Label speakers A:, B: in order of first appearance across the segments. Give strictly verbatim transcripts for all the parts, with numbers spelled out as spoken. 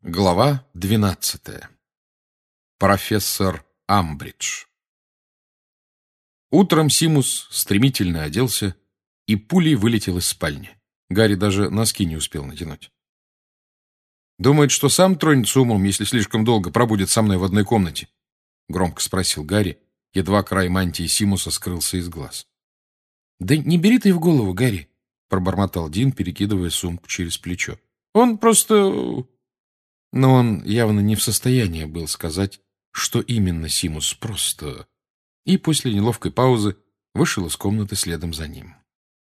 A: Глава двенадцатая. Профессор Амбридж. Утром Симус стремительно оделся и пулей вылетел из спальни. Гарри даже носки не успел натянуть. «Думает, что сам тронется умом, если слишком долго пробудет со мной в одной комнате?» — громко спросил Гарри, едва край мантии Симуса скрылся из глаз. «Да не бери ты в голову, Гарри!» — пробормотал Дин, перекидывая сумку через плечо. «Он просто...» Но он явно не в состоянии был сказать, что именно Симус просто... И после неловкой паузы вышел из комнаты следом за ним.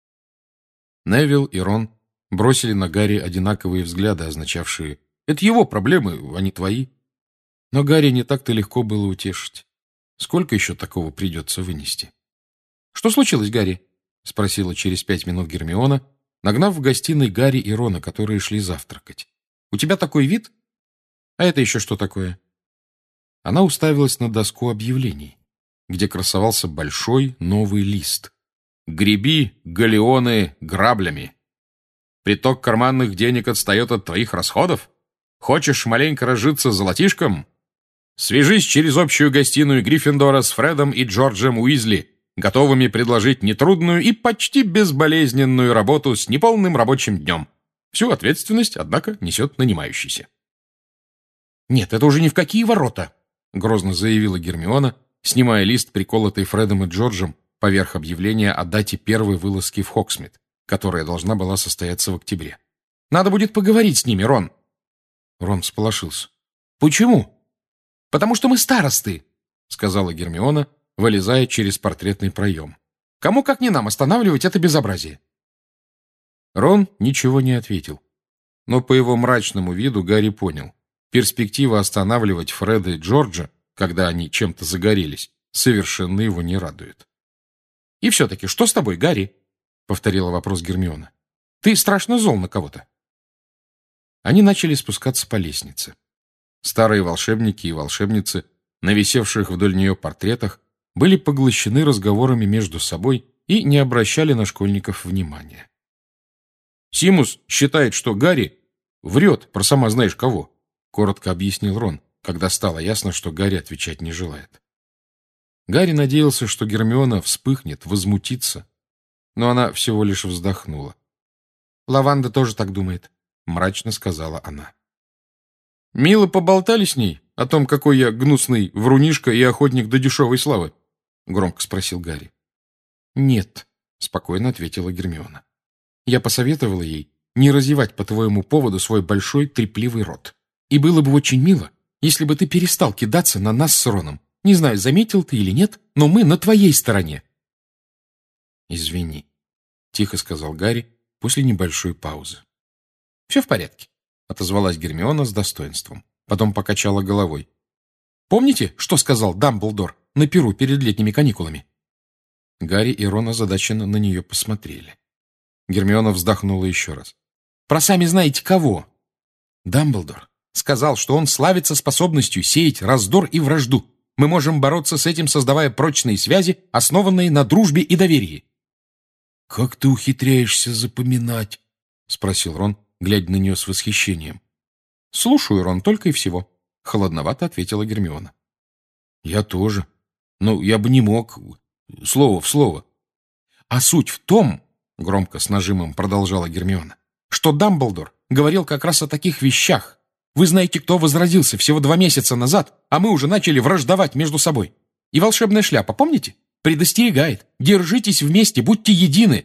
A: Невилл и Рон бросили на Гарри одинаковые взгляды, означавшие «это его проблемы, а не твои». Но Гарри не так-то легко было утешить. Сколько еще такого придется вынести? «Что случилось, Гарри?» — спросила через пять минут Гермиона, нагнав в гостиной Гарри и Рона, которые шли завтракать. «У тебя такой вид? А это еще что такое?» Она уставилась на доску объявлений, где красовался большой новый лист. «Греби галеоны граблями. Приток карманных денег отстает от твоих расходов? Хочешь маленько разжиться золотишком? Свяжись через общую гостиную Гриффиндора с Фредом и Джорджем Уизли, готовыми предложить нетрудную и почти безболезненную работу с неполным рабочим днем. Всю ответственность, однако, несет нанимающийся». «Нет, это уже ни в какие ворота», — грозно заявила Гермиона, снимая лист, приколотый Фредом и Джорджем, поверх объявления о дате первой вылазки в Хоксмит, которая должна была состояться в октябре. «Надо будет поговорить с ними, Рон». Рон всполошился. «Почему?» «Потому что мы старосты», — сказала Гермиона, вылезая через портретный проем. «Кому, как не нам, останавливать это безобразие?» Рон ничего не ответил, но по его мрачному виду Гарри понял. Перспектива останавливать Фреда и Джорджа, когда они чем-то загорелись, совершенно его не радует. «И все-таки, что с тобой, Гарри?» — повторила вопрос Гермиона. «Ты страшно зол на кого-то». Они начали спускаться по лестнице. Старые волшебники и волшебницы, на висевших вдоль нее портретах, были поглощены разговорами между собой и не обращали на школьников внимания. «Симус считает, что Гарри врет про сама знаешь кого», — коротко объяснил Рон, когда стало ясно, что Гарри отвечать не желает. Гарри надеялся, что Гермиона вспыхнет, возмутится, но она всего лишь вздохнула. «Лаванда тоже так думает», — мрачно сказала она. «Мило поболтали с ней о том, какой я гнусный врунишка и охотник до дешевой славы?» — громко спросил Гарри. «Нет», — спокойно ответила Гермиона. «Я посоветовала ей не разевать по твоему поводу свой большой трепливый рот. И было бы очень мило, если бы ты перестал кидаться на нас с Роном. Не знаю, заметил ты или нет, но мы на твоей стороне». «Извини», — тихо сказал Гарри после небольшой паузы. «Все в порядке», — отозвалась Гермиона с достоинством. Потом покачала головой. «Помните, что сказал Дамблдор на пиру перед летними каникулами?» Гарри и Рон озадаченно на нее посмотрели. Гермиона вздохнула еще раз. «Про сами знаете кого?» «Дамблдор сказал, что он славится способностью сеять раздор и вражду. Мы можем бороться с этим, создавая прочные связи, основанные на дружбе и доверии». «Как ты ухитряешься запоминать?» — спросил Рон, глядя на нее с восхищением. «Слушаю, Рон, только и всего», — холодновато ответила Гермиона. «Я тоже. Но я бы не мог. Слово в слово». «А суть в том, — громко с нажимом продолжала Гермиона, — что Дамблдор говорил как раз о таких вещах. Вы знаете, кто возродился всего два месяца назад, а мы уже начали враждовать между собой. И волшебная шляпа, помните? Предостерегает. Держитесь вместе, будьте едины».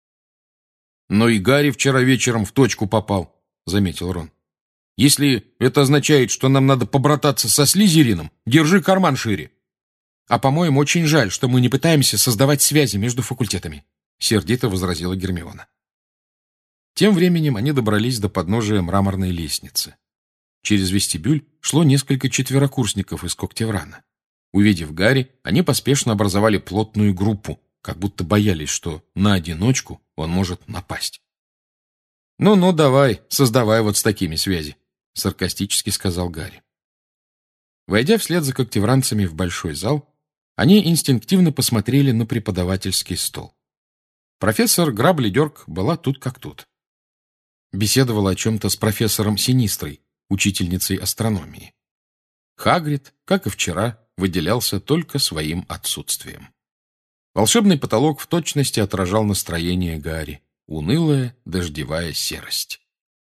A: «Но и Гарри вчера вечером в точку попал», — заметил Рон. «Если это означает, что нам надо побрататься со Слизерином, держи карман шире». «А, по-моему, очень жаль, что мы не пытаемся создавать связи между факультетами», — сердито возразила Гермиона. Тем временем они добрались до подножия мраморной лестницы. Через вестибюль шло несколько четверокурсников из Когтеврана. Увидев Гарри, они поспешно образовали плотную группу, как будто боялись, что на одиночку он может напасть. «Ну-ну, давай, создавай вот с такими связи», — саркастически сказал Гарри. Войдя вслед за когтевранцами в большой зал, они инстинктивно посмотрели на преподавательский стол. Профессор Грабли-Дёрк была тут как тут. Беседовала о чем-то с профессором Синистрой, учительницей астрономии. Хагрид, как и вчера, выделялся только своим отсутствием. Волшебный потолок в точности отражал настроение Гарри. Унылая, дождевая серость.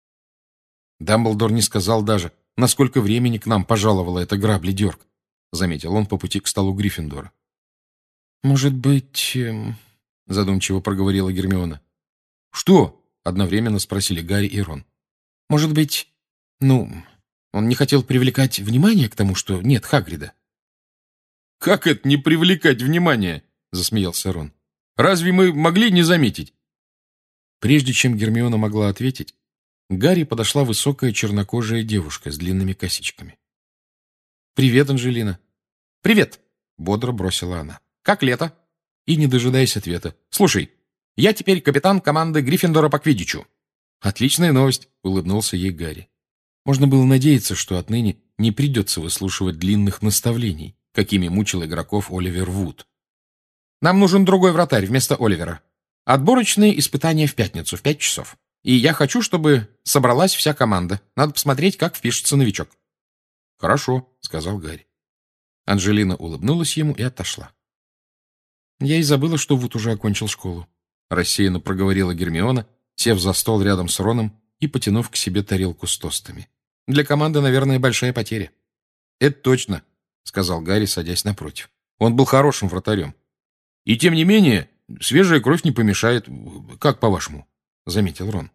A: Дамблдор не сказал даже, насколько времени к нам пожаловала эта грабли-дёрг, заметил он по пути к столу Гриффиндора. «Может быть...» эм... — задумчиво проговорила Гермиона. «Что?» — одновременно спросили Гарри и Рон. «Может быть... ну, он не хотел привлекать внимание к тому, что нет Хагрида?» «Как это не привлекать внимание?» — засмеялся Рон. «Разве мы могли не заметить?» Прежде чем Гермиона могла ответить, к Гарри подошла высокая чернокожая девушка с длинными косичками. «Привет, Анжелина». «Привет», — бодро бросила она. «Как лето?» И, не дожидаясь ответа. «Слушай, я теперь капитан команды Гриффиндора по квиддичу». «Отличная новость», — улыбнулся ей Гарри. Можно было надеяться, что отныне не придется выслушивать длинных наставлений, какими мучил игроков Оливер Вуд. «Нам нужен другой вратарь вместо Оливера. Отборочные испытания в пятницу в пять часов. И я хочу, чтобы собралась вся команда. Надо посмотреть, как впишется новичок». «Хорошо», — сказал Гарри. Анжелина улыбнулась ему и отошла. «Я и забыла, что Вуд уже окончил школу», — рассеянно проговорила Гермиона, сев за стол рядом с Роном и потянув к себе тарелку с тостами. «Для команды, наверное, большая потеря». «Это точно», — сказал Гарри, садясь напротив. «Он был хорошим вратарем. И тем не менее, свежая кровь не помешает. Как по-вашему?» — заметил Рон.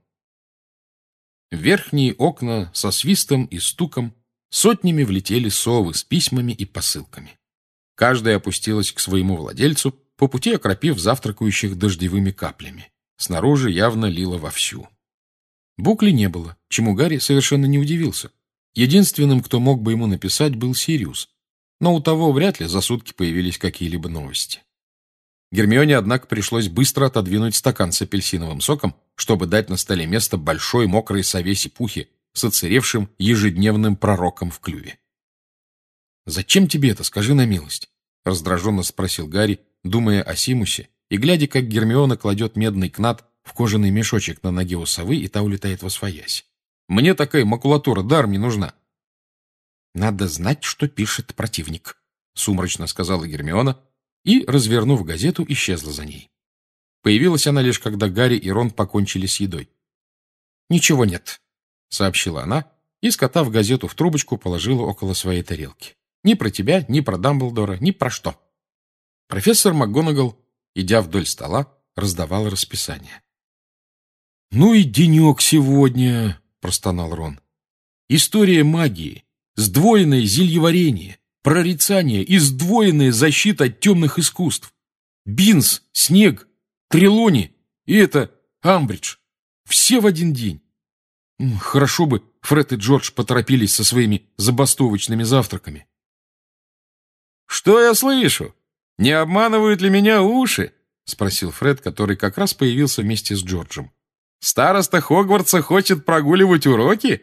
A: В верхние окна со свистом и стуком сотнями влетели совы с письмами и посылками. Каждая опустилась к своему владельцу, по пути окропив завтракающих дождевыми каплями. Снаружи явно лило вовсю. Букли не было, чему Гарри совершенно не удивился. Единственным, кто мог бы ему написать, был Сириус, но у того вряд ли за сутки появились какие-либо новости. Гермионе, однако, пришлось быстро отодвинуть стакан с апельсиновым соком, чтобы дать на столе место большой мокрой сове сипухи с отсыревшим ежедневным пророком в клюве. «Зачем тебе это, скажи на милость?» — раздраженно спросил Гарри, думая о Симусе, и глядя, как Гермиона кладет медный кнат в кожаный мешочек на ноге у совы, и та улетает восвоясь. «Мне такая макулатура даром не нужна». «Надо знать, что пишет противник», — сумрачно сказала Гермиона, и, развернув газету, исчезла за ней. Появилась она лишь, когда Гарри и Рон покончили с едой. «Ничего нет», — сообщила она, и, скотав газету в трубочку, положила около своей тарелки. «Ни про тебя, ни про Дамблдора, ни про что». Профессор МакГонагал, идя вдоль стола, раздавал расписание. «Ну и денек сегодня», — простонал Рон. «История магии, сдвоенное зельеварение, прорицание и сдвоенная защита от темных искусств. Бинс, Снег, Трелони и это Амбридж. Все в один день. Хорошо бы Фред и Джордж поторопились со своими забастовочными завтраками». «Что я слышу? Не обманывают ли меня уши?» — спросил Фред, который как раз появился вместе с Джорджем. «Староста Хогвартса хочет прогуливать уроки?»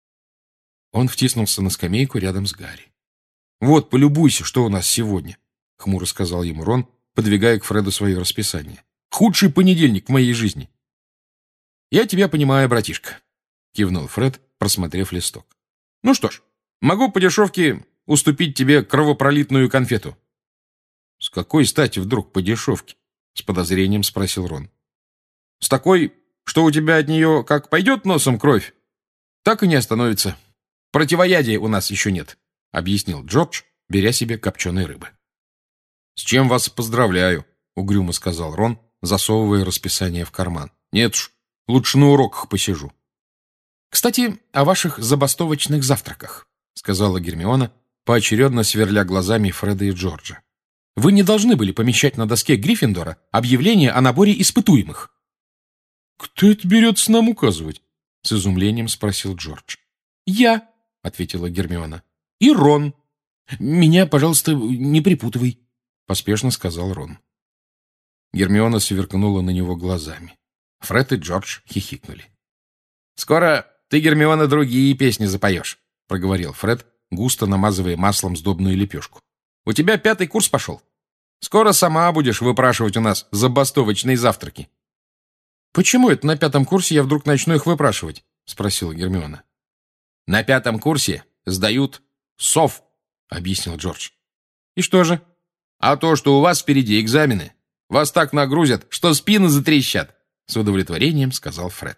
A: Он втиснулся на скамейку рядом с Гарри. «Вот, полюбуйся, что у нас сегодня», — хмуро сказал ему Рон, подвигая к Фреду свое расписание. «Худший понедельник в моей жизни». «Я тебя понимаю, братишка», — кивнул Фред, просмотрев листок. «Ну что ж, могу по дешевке уступить тебе кровопролитную конфету». «С какой стати вдруг по дешевке?» — с подозрением спросил Рон. «С такой, что у тебя от нее как пойдет носом кровь, так и не остановится. Противоядия у нас еще нет», — объяснил Джордж, беря себе копченой рыбы. «С чем вас поздравляю», — угрюмо сказал Рон, засовывая расписание в карман. «Нет уж, лучше на уроках посижу». «Кстати, о ваших забастовочных завтраках», — сказала Гермиона, поочередно сверля глазами Фреда и Джорджа. «Вы не должны были помещать на доске Гриффиндора объявление о наборе испытуемых». «Кто это берется нам указывать?» — с изумлением спросил Джордж. «Я», — ответила Гермиона. «И Рон». «Меня, пожалуйста, не припутывай», — поспешно сказал Рон. Гермиона сверкнула на него глазами. Фред и Джордж хихикнули. «Скоро ты, Гермиона, другие песни запоешь», — проговорил Фред, густо намазывая маслом сдобную лепешку. «У тебя пятый курс пошел. Скоро сама будешь выпрашивать у нас забастовочные завтраки». «Почему это на пятом курсе я вдруг начну их выпрашивать?» — спросила Гермиона. На пятом курсе сдают сов, объяснил Джордж. И что же? А то, что у вас впереди экзамены. Вас так нагрузят, что спины затрещат, с удовлетворением сказал Фред.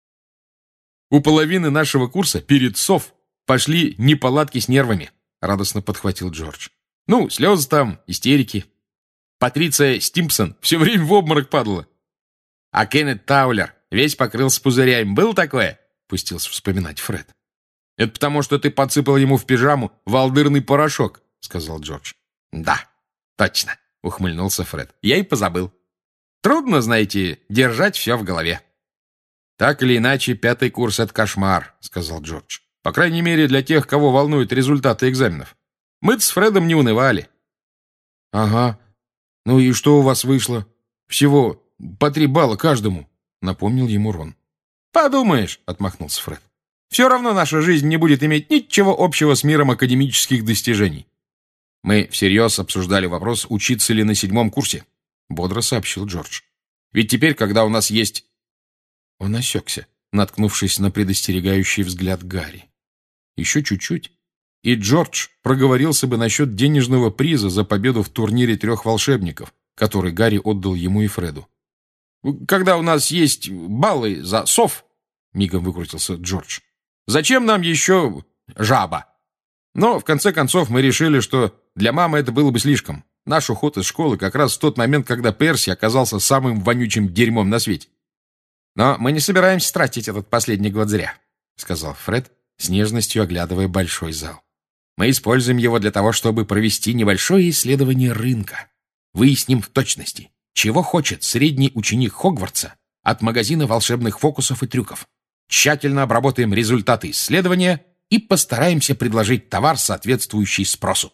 A: У половины нашего курса перед сов пошли неполадки с нервами, радостно подхватил Джордж. Ну, слезы там, истерики. Патриция Стимпсон все время в обморок падала. А Кеннет Таулер весь покрылся пузырями. Было такое? Пустился вспоминать Фред. Это потому, что ты подсыпал ему в пижаму валдырный порошок, сказал Джордж. Да, точно, ухмыльнулся Фред. Я и позабыл. Трудно, знаете, держать все в голове. Так или иначе, пятый курс — это кошмар, сказал Джордж. По крайней мере, для тех, кого волнуют результаты экзаменов. Мы-то с Фредом не унывали. Ага. Ну и что у вас вышло? Всего по три балла каждому, напомнил ему Рон. Подумаешь, отмахнулся Фред. Все равно наша жизнь не будет иметь ничего общего с миром академических достижений. Мы всерьез обсуждали вопрос, учиться ли на седьмом курсе, бодро сообщил Джордж. Ведь теперь, когда у нас есть... Он осекся, наткнувшись на предостерегающий взгляд Гарри. Еще чуть-чуть, и Джордж проговорился бы насчет денежного приза за победу в турнире трех волшебников, который Гарри отдал ему и Фреду. «Когда у нас есть баллы за сов», — мигом выкрутился Джордж, «зачем нам еще жаба?» Но, в конце концов, мы решили, что для мамы это было бы слишком. Наш уход из школы как раз в тот момент, когда Перси оказался самым вонючим дерьмом на свете. «Но мы не собираемся тратить этот последний год зря», — сказал Фред, с нежностью оглядывая большой зал. «Мы используем его для того, чтобы провести небольшое исследование рынка. Выясним в точности, чего хочет средний ученик Хогвартса от магазина волшебных фокусов и трюков. Тщательно обработаем результаты исследования и постараемся предложить товар, соответствующий спросу».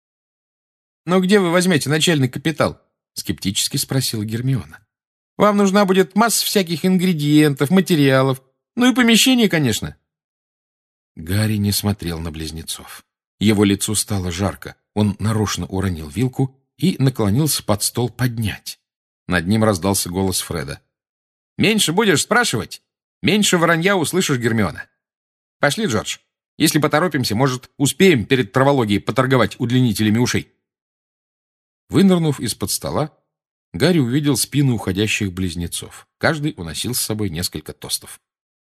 A: «Но где вы возьмете начальный капитал?» — скептически спросила Гермиона. «Вам нужна будет масса всяких ингредиентов, материалов, ну и помещение, конечно». Гарри не смотрел на близнецов. Его лицу стало жарко. Он нарочно уронил вилку и наклонился под стол поднять. Над ним раздался голос Фреда. «Меньше будешь спрашивать, меньше вранья услышишь, Гермиона. Пошли, Джордж. Если поторопимся, может, успеем перед травологией поторговать удлинителями ушей». Вынырнув из-под стола, Гарри увидел спины уходящих близнецов. Каждый уносил с собой несколько тостов.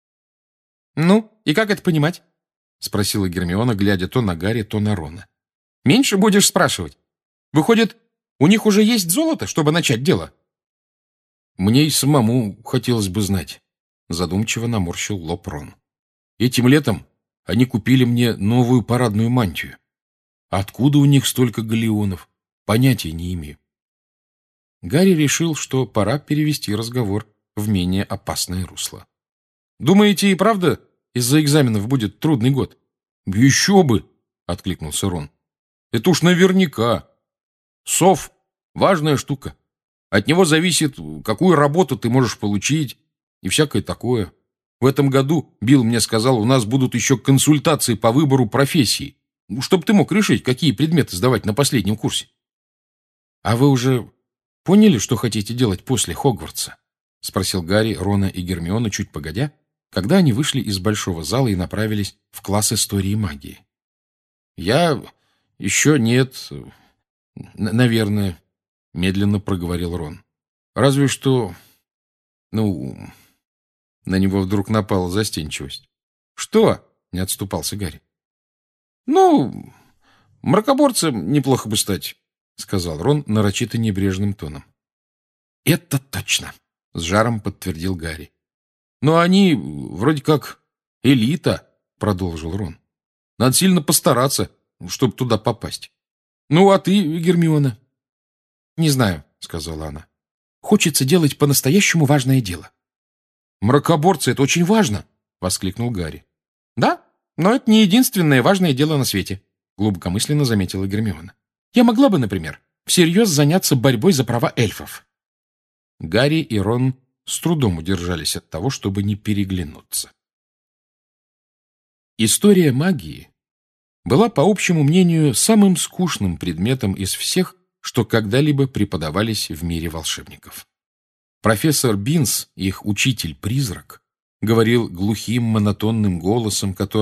A: «Ну, и как это понимать?» — спросила Гермиона, глядя то на Гарри, то на Рона. «Меньше будешь спрашивать. Выходит, у них уже есть золото, чтобы начать дело?» «Мне и самому хотелось бы знать», — задумчиво наморщил лоб Рон. «Этим летом они купили мне новую парадную мантию. Откуда у них столько галеонов? Понятия не имею». Гарри решил, что пора перевести разговор в менее опасное русло. «Думаете, и правда из-за экзаменов будет трудный год?» «Еще бы!» — откликнулся Рон. «Это уж наверняка. Сов — важная штука. От него зависит, какую работу ты можешь получить и всякое такое. В этом году, Билл мне сказал, у нас будут еще консультации по выбору профессии, чтобы ты мог решить, какие предметы сдавать на последнем курсе». «А вы уже поняли, что хотите делать после Хогвартса?» — спросил Гарри, Рона и Гермиону чуть погодя, когда они вышли из большого зала и направились в класс истории магии. «Я еще нет, наверное», — медленно проговорил Рон. «Разве что... ну...» На него вдруг напала застенчивость. «Что?» — не отступался Гарри. «Ну, мракоборцем неплохо бы стать», — сказал Рон нарочито небрежным тоном. «Это точно», — с жаром подтвердил Гарри. «Но они вроде как элита», — продолжил Рон. «Надо сильно постараться, чтобы туда попасть. Ну, а ты, Гермиона?» «Не знаю», — сказала она. «Хочется делать по-настоящему важное дело». «Мракоборцы — это очень важно», — воскликнул Гарри. «Да, но это не единственное важное дело на свете», — глубокомысленно заметила Гермиона. «Я могла бы, например, всерьез заняться борьбой за права эльфов». Гарри и Рон с трудом удержались от того, чтобы не переглянуться. История магии была, по общему мнению, самым скучным предметом из всех, что когда-либо преподавались в мире волшебников. Профессор Бинс, их учитель-призрак, говорил глухим монотонным голосом, который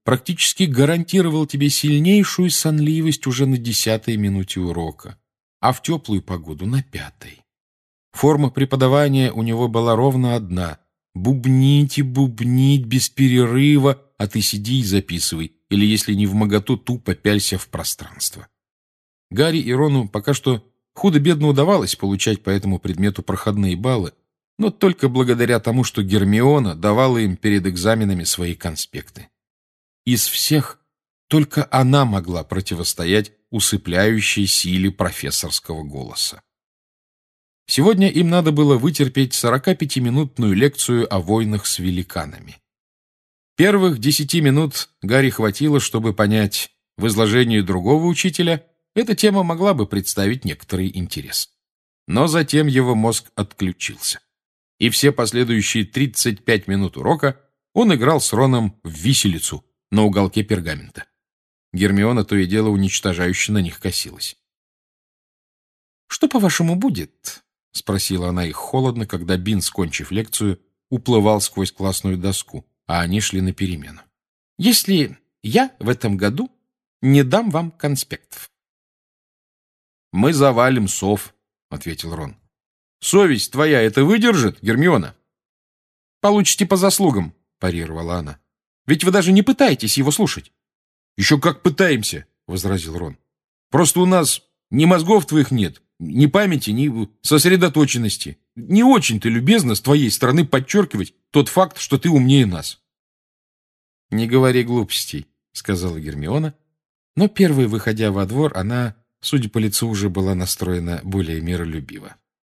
A: практически гарантировал тебе сильнейшую сонливость уже на десятой минуте урока, а в теплую погоду на пятой. Форма преподавания у него была ровно одна — бубнить и бубнить без перерыва, а ты сиди и записывай, или, если не вмоготу, тупо пялься в пространство. Гарри и Рону пока что худо-бедно удавалось получать по этому предмету проходные баллы, но только благодаря тому, что Гермиона давала им перед экзаменами свои конспекты. Из всех только она могла противостоять усыпляющей силе профессорского голоса. Сегодня им надо было вытерпеть сорокапятиминутную лекцию о войнах с великанами. Первых десяти минут Гарри хватило, чтобы понять, в изложении другого учителя эта тема могла бы представить некоторый интерес. Но затем его мозг отключился. И все последующие тридцать пять минут урока он играл с Роном в виселицу на уголке пергамента. Гермиона то и дело уничтожающе на них косилась. «Что, по-вашему, будет?» — спросила она их холодно, когда Бин, скончив лекцию, уплывал сквозь классную доску, а они шли на перемену. «Если я в этом году не дам вам конспектов». «Мы завалим сов», — ответил Рон. «Совесть твоя это выдержит, Гермиона?» «Получите по заслугам», — парировала она. «Ведь вы даже не пытаетесь его слушать». «Еще как пытаемся», — возразил Рон. «Просто у нас ни мозгов твоих нет, ни памяти, ни сосредоточенности. Не очень-то любезно с твоей стороны подчеркивать тот факт, что ты умнее нас». «Не говори глупостей», — сказала Гермиона, но первой, выходя во двор, она, судя по лицу, уже была настроена более миролюбиво.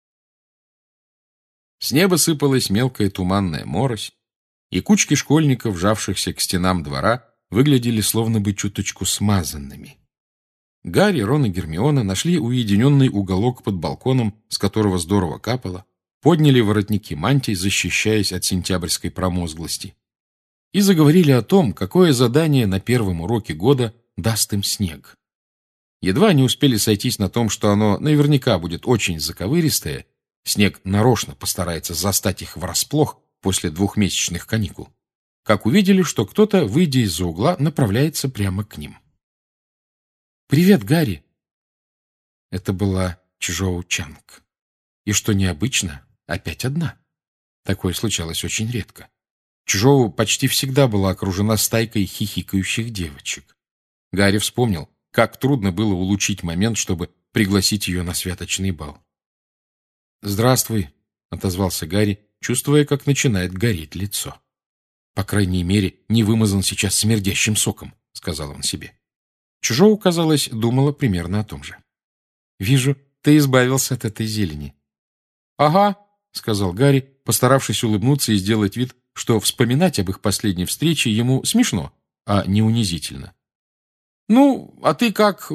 A: С неба сыпалась мелкая туманная морось, и кучки школьников, жавшихся к стенам двора, выглядели словно бы чуточку смазанными. Гарри, Рон и Гермиона нашли уединенный уголок под балконом, с которого здорово капало, подняли воротники мантий, защищаясь от сентябрьской промозглости, и заговорили о том, какое задание на первом уроке года даст им снег. Едва они успели сойтись на том, что оно наверняка будет очень заковыристое, снег нарочно постарается застать их врасплох после двухмесячных каникул, как увидели, что кто-то, выйдя из-за угла, направляется прямо к ним. «Привет, Гарри!» Это была Чжоу Чанг. И что необычно, опять одна. Такое случалось очень редко. Чжоу почти всегда была окружена стайкой хихикающих девочек. Гарри вспомнил, как трудно было улучшить момент, чтобы пригласить ее на святочный бал. «Здравствуй», — отозвался Гарри, чувствуя, как начинает гореть лицо. «По крайней мере, не вымазан сейчас смердящим соком», — сказал он себе. Чжоу, казалось, думала примерно о том же. «Вижу, ты избавился от этой зелени». «Ага», — сказал Гарри, постаравшись улыбнуться и сделать вид, что вспоминать об их последней встрече ему смешно, а не унизительно. «Ну, а ты как...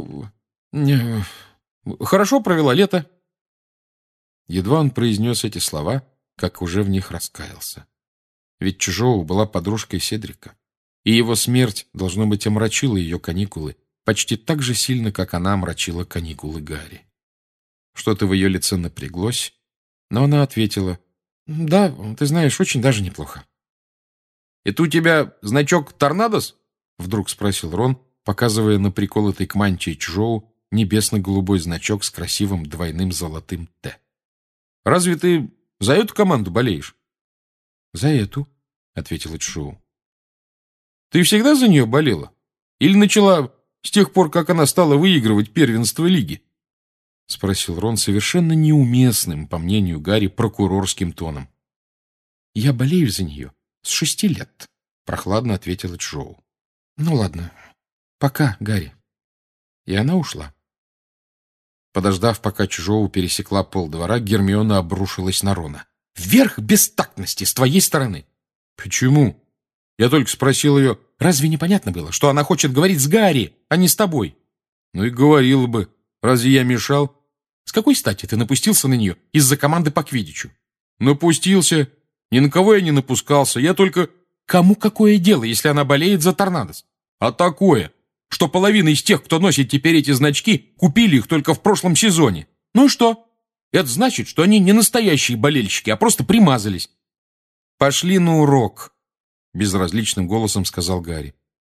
A: хорошо провела лето?» Едва он произнес эти слова, как уже в них раскаялся. Ведь Чжоу была подружкой Седрика, и его смерть, должно быть, омрачила ее каникулы почти так же сильно, как она омрачила каникулы Гарри. Что-то в ее лице напряглось, но она ответила: «Да, ты знаешь, очень даже неплохо». «Это у тебя значок Торнадос?» — вдруг спросил Рон, показывая на приколотый к мантии Чжоу небесно-голубой значок с красивым двойным золотым «Т». «Разве ты за эту команду болеешь?» «За эту», — ответила Чжоу. «Ты всегда за нее болела? Или начала с тех пор, как она стала выигрывать первенство лиги?» — спросил Рон совершенно неуместным, по мнению Гарри, прокурорским тоном. «Я болею за нее с шести лет», — прохладно ответила Чжоу. «Ну ладно, пока, Гарри». И она ушла. Подождав, пока Чжоу пересекла полдвора, Гермиона обрушилась на Рона. «Вверх бестактности с твоей стороны!» «Почему? Я только спросил ее, разве непонятно было, что она хочет говорить с Гарри, а не с тобой?» «Ну и говорила бы. Разве я мешал?» «С какой стати ты напустился на нее из-за команды по квиддичу?» «Напустился. Ни на кого я не напускался. Я только...» «Кому какое дело, если она болеет за Торнадос?» «А такое, что половина из тех, кто носит теперь эти значки, купили их только в прошлом сезоне. Ну и что? Это значит, что они не настоящие болельщики, а просто примазались». «Пошли на урок», — безразличным голосом сказал Гарри.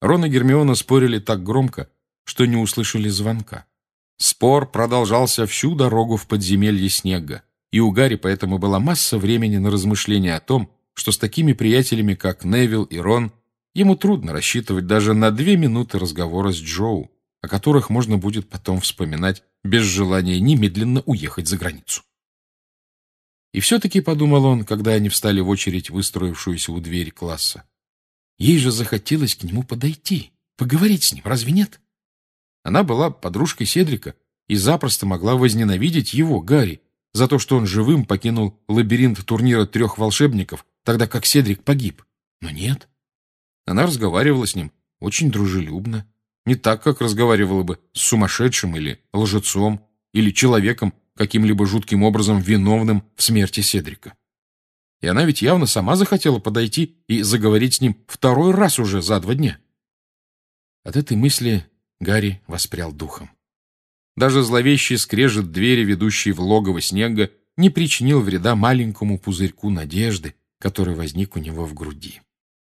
A: Рон и Гермиона спорили так громко, что не услышали звонка. Спор продолжался всю дорогу в подземелье Снегга, и у Гарри поэтому была масса времени на размышления о том, что с такими приятелями, как Невилл и Рон, ему трудно рассчитывать даже на две минуты разговора с Джоу, о которых можно будет потом вспоминать без желания немедленно уехать за границу. И все-таки, подумал он, когда они встали в очередь, выстроившуюся у двери класса, ей же захотелось к нему подойти, поговорить с ним, разве нет? Она была подружкой Седрика и запросто могла возненавидеть его, Гарри, за то, что он живым покинул лабиринт турнира трех волшебников, тогда как Седрик погиб. Но нет. Она разговаривала с ним очень дружелюбно, не так, как разговаривала бы с сумасшедшим или лжецом, или человеком, каким-либо жутким образом виновным в смерти Седрика. И она ведь явно сама захотела подойти и заговорить с ним второй раз уже за два дня. От этой мысли Гарри воспрял духом. Даже зловещий скрежет двери, ведущей в логово Снегга, не причинил вреда маленькому пузырьку надежды, который возник у него в груди.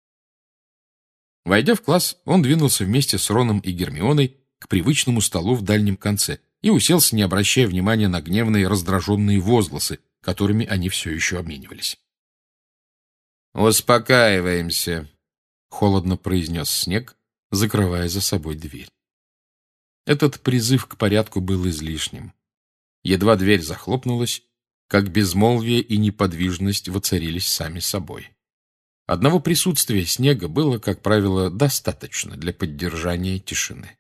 A: Войдя в класс, он двинулся вместе с Роном и Гермионой к привычному столу в дальнем конце и уселся, не обращая внимания на гневные раздраженные возгласы, которыми они все еще обменивались. «Успокаиваемся», — холодно произнес Снегг, закрывая за собой дверь. Этот призыв к порядку был излишним. Едва дверь захлопнулась, как безмолвие и неподвижность воцарились сами собой. Одного присутствия Снегга было, как правило, достаточно для поддержания тишины.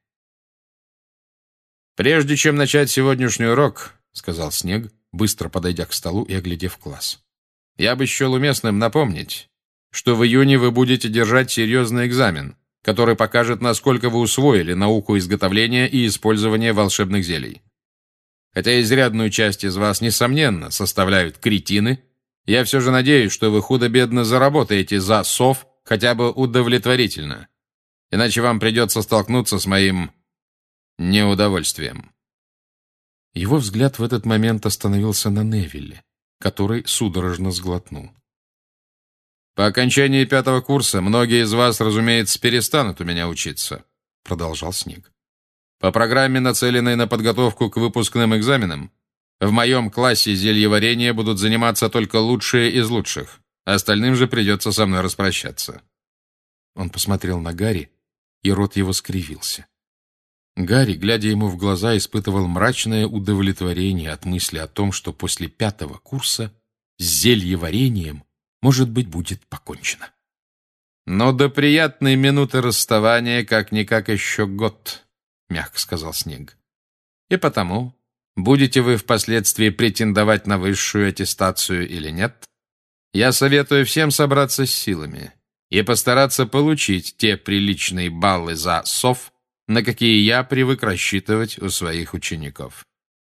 A: «Прежде чем начать сегодняшний урок, — сказал Снегг, быстро подойдя к столу и оглядев класс, — я бы счел уместным напомнить, что в июне вы будете держать серьезный экзамен, который покажет, насколько вы усвоили науку изготовления и использования волшебных зелий. Хотя изрядную часть из вас, несомненно, составляют кретины, я все же надеюсь, что вы худо-бедно заработаете за сов хотя бы удовлетворительно, иначе вам придется столкнуться с моим неудовольствием».
B: Его взгляд в этот момент остановился на Невилле, который судорожно сглотнул.
A: «По окончании пятого курса многие из вас, разумеется, перестанут у меня учиться», — продолжал Снегг. «По программе, нацеленной на подготовку к выпускным экзаменам, в моем классе зельеварения будут заниматься только лучшие из лучших, остальным же придется со мной распрощаться».
B: Он посмотрел на Гарри, и рот его скривился. Гарри, глядя ему в глаза, испытывал мрачное удовлетворение от мысли о том, что после пятого курса с зельеварением, может быть, будет покончено.
A: «Но до приятной минуты расставания как-никак еще год», — мягко сказал Снегг. «И потому, будете вы впоследствии претендовать на высшую аттестацию или нет, я советую всем собраться с силами и постараться получить те приличные баллы за сов, на какие я привык рассчитывать у своих учеников.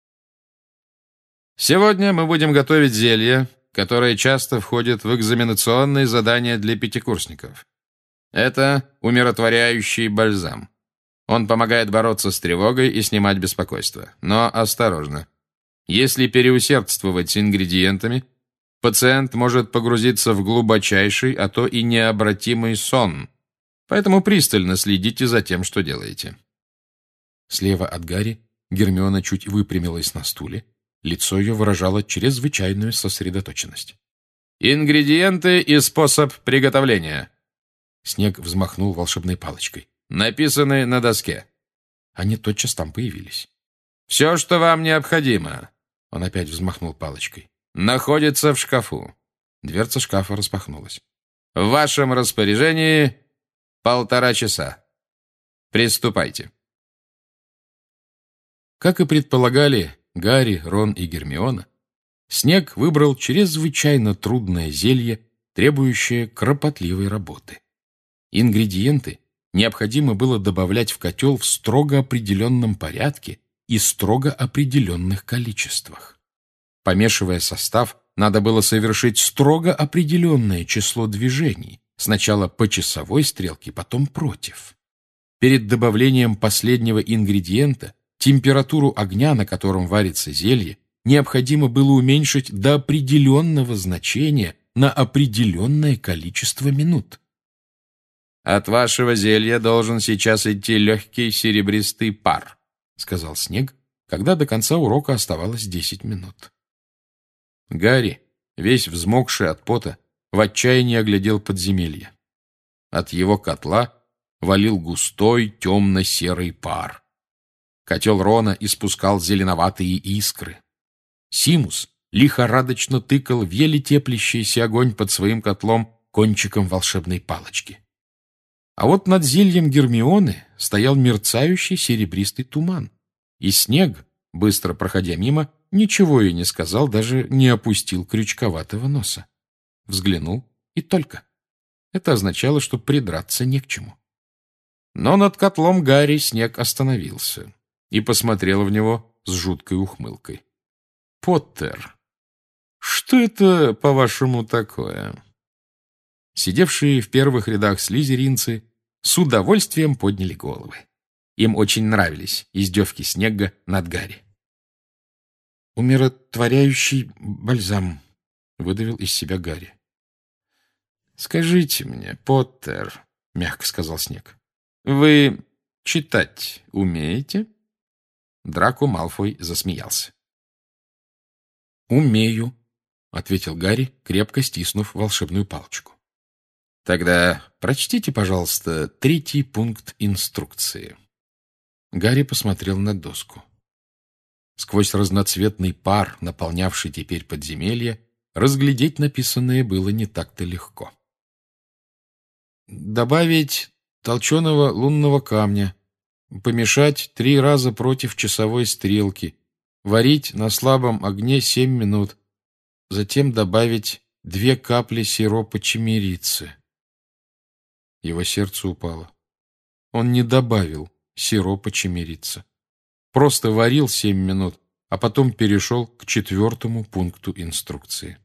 A: Сегодня мы будем готовить зелье, которое часто входит в экзаменационные задания для пятикурсников. Это умиротворяющий бальзам. Он помогает бороться с тревогой и снимать беспокойство. Но осторожно. Если переусердствовать с ингредиентами, пациент может погрузиться в глубочайший, а то и необратимый сон. Поэтому пристально следите за тем, что делаете».
B: Слева от Гарри Гермиона чуть выпрямилась на стуле. Лицо ее выражало чрезвычайную сосредоточенность.
A: «Ингредиенты и способ приготовления».
B: Снегг взмахнул волшебной палочкой.
A: «Написаны на доске».
B: Они тотчас там появились.
A: «Все, что вам необходимо»,
B: — он опять взмахнул палочкой,
A: — «находится в шкафу».
B: Дверца шкафа распахнулась.
A: «В вашем распоряжении полтора часа. Приступайте».
B: Как и предполагали Гарри, Рон и Гермиона, Снегг выбрал чрезвычайно трудное зелье, требующее кропотливой работы. Ингредиенты необходимо было добавлять в котел в строго определенном порядке и строго определенных количествах. Помешивая состав, надо было совершить строго определенное число движений, сначала по часовой стрелке, потом против. Перед добавлением последнего ингредиента температуру огня, на котором варится зелье, необходимо было уменьшить до определенного значения на определенное количество минут. «От вашего зелья должен сейчас идти легкий серебристый пар», — сказал Снег, когда до конца урока оставалось десять минут. Гарри, весь взмокший от пота, в отчаянии оглядел подземелье. От его котла валил густой темно-серый пар. Котел Рона испускал зеленоватые искры. Симус лихорадочно тыкал в еле теплящийся огонь под своим котлом кончиком волшебной палочки. А вот над зельем Гермионы стоял мерцающий серебристый туман, и Снег, быстро проходя мимо, ничего ей не сказал, даже не опустил крючковатого носа. Взглянул и только. Это означало, что придраться не к чему. Но над котлом Гарри Снег остановился и посмотрел в него с жуткой ухмылкой. «Поттер, что это, по-вашему, такое?» Сидевшие в первых рядах слизеринцы с удовольствием подняли головы. Им очень нравились издевки Снегга над Гарри. «Умиротворяющий бальзам», — выдавил из себя Гарри. «Скажите мне, Поттер», — мягко сказал Снег, — «вы читать умеете?» Драко Малфой засмеялся. «Умею», — ответил Гарри, крепко стиснув волшебную палочку. «Тогда прочтите, пожалуйста, третий пункт инструкции». Гарри посмотрел на доску. Сквозь разноцветный пар, наполнявший теперь подземелье, разглядеть написанное было не так-то легко. «Добавить толченого лунного камня, помешать три раза против часовой стрелки, варить на слабом огне семь минут, затем добавить две капли сиропа чимерицы». Его сердце упало. Он не добавил сиропа чимерицы. Просто варил семь минут, а потом перешел к четвертому пункту инструкции.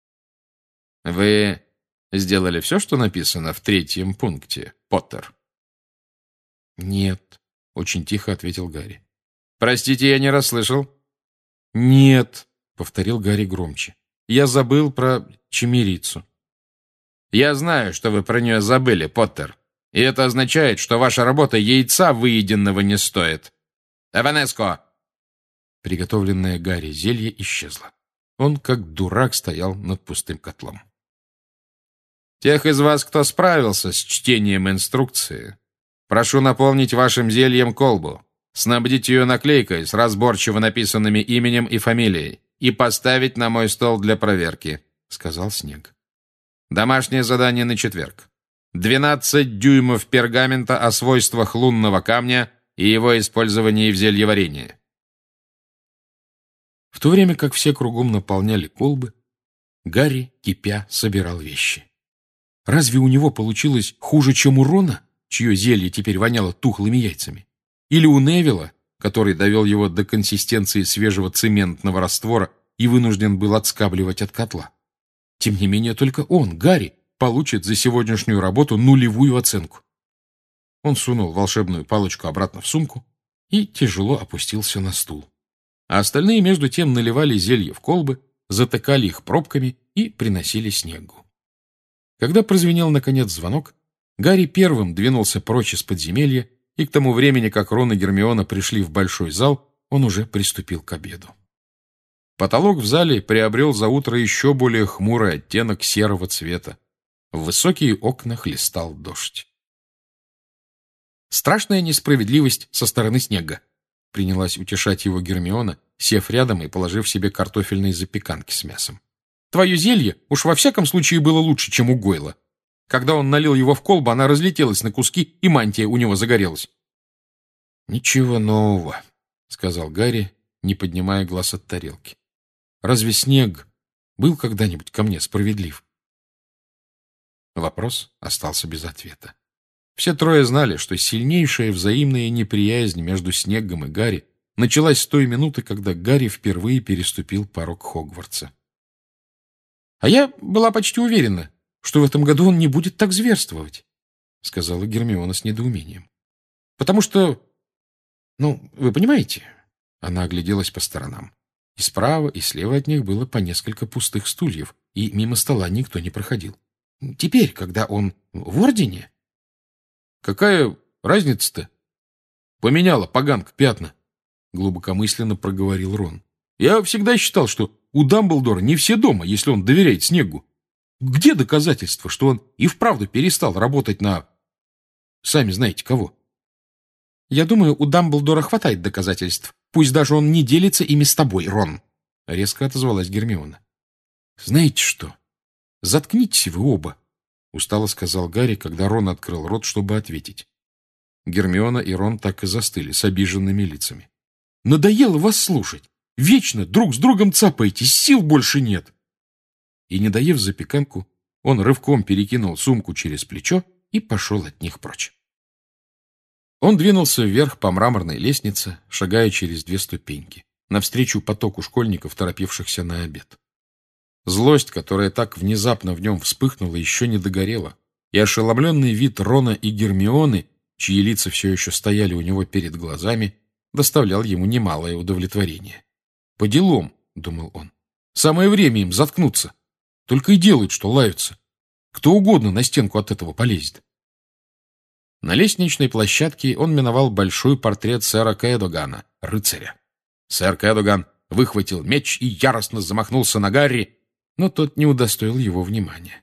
B: «Вы сделали все, что написано в третьем пункте, Поттер?» «Нет», — очень тихо ответил Гарри. «Простите, я не расслышал». «Нет», — повторил Гарри громче. «Я забыл про чимерицу». «Я знаю, что вы про нее забыли, Поттер. И это означает, что ваша работа яйца выеденного не стоит. Эванеско!» Приготовленное Гарри зелье исчезло. Он, как дурак, стоял над пустым котлом. «Тех из вас, кто справился с чтением инструкции, прошу наполнить вашим зельем колбу, снабдить ее наклейкой с разборчиво написанными именем и фамилией и поставить на мой стол для проверки», — сказал Снег. «Домашнее задание на четверг. Двенадцать дюймов пергамента о свойствах лунного камня и его использовании в зельеварении». В то время как все кругом наполняли колбы, Гарри, кипя, собирал вещи. Разве у него получилось хуже, чем у Рона, чье зелье теперь воняло тухлыми яйцами? Или у Невилла, который довел его до консистенции свежего цементного раствора и вынужден был отскабливать от котла? Тем не менее, только он, Гарри, получит за сегодняшнюю работу нулевую оценку. Он сунул волшебную палочку обратно в сумку и тяжело опустился на стул. А остальные, между тем, наливали зелье в колбы, затыкали их пробками и приносили Снеггу. Когда прозвенел, наконец, звонок, Гарри первым двинулся прочь из подземелья, и к тому времени, как Рон и Гермиона пришли в большой зал, он уже приступил к обеду. Потолок в зале приобрел за утро еще более хмурый оттенок серого цвета. В высокие окна хлестал дождь. «Страшная несправедливость со стороны Снегга», — принялась утешать его Гермиона, сев рядом и положив себе картофельные запеканки с мясом. «Твое зелье уж во всяком случае было лучше, чем у Гойла. Когда он налил его в колбу, она разлетелась на куски, и мантия у него загорелась». «Ничего нового», — сказал Гарри, не поднимая глаз от тарелки. «Разве Снег был когда-нибудь ко мне справедлив?» Вопрос остался без ответа. Все трое знали, что сильнейшая взаимная неприязнь между Снеггом и Гарри началась с той минуты, когда Гарри впервые переступил порог Хогвартса. «А я была почти уверена, что в этом году он не будет так зверствовать», — сказала Гермиона с недоумением. «Потому что, ну, вы понимаете...» Она огляделась по сторонам. И справа, и слева от них было по несколько пустых стульев, и мимо стола никто не проходил. «Теперь, когда он в Ордене...»
A: Какая разница-то? Поменяла поганка пятна, глубокомысленно проговорил Рон. Я всегда считал, что у Дамблдора не все дома, если он доверяет Снеггу. Где доказательства, что он и вправду перестал работать на... Сами знаете кого?
B: Я думаю, у Дамблдора хватает доказательств. Пусть даже он не делится ими с тобой, Рон. Резко отозвалась Гермиона. Знаете что? Заткнитесь вы оба, устало сказал Гарри, когда Рон открыл рот, чтобы ответить. Гермиона и Рон так и застыли с обиженными лицами. Надоело вас слушать. Вечно друг с другом цапаетесь, сил больше нет. И, не доев запеканку, он рывком перекинул сумку через плечо и пошел от них прочь. Он двинулся вверх по мраморной лестнице, шагая через две ступеньки, навстречу потоку школьников, торопившихся на обед. Злость, которая так внезапно в нем вспыхнула, еще не догорела, и ошеломленный вид Рона и Гермионы, чьи лица все еще стояли у него перед глазами, доставлял ему немалое удовлетворение. «По делам», — думал он, — «самое время им заткнуться. Только и делают, что лаются. Кто угодно на стенку от этого полезет». На лестничной площадке он миновал большой портрет сэра Кэдогана, рыцаря. Сэр Кэдоган выхватил меч и яростно замахнулся на Гарри, но тот не удостоил его внимания.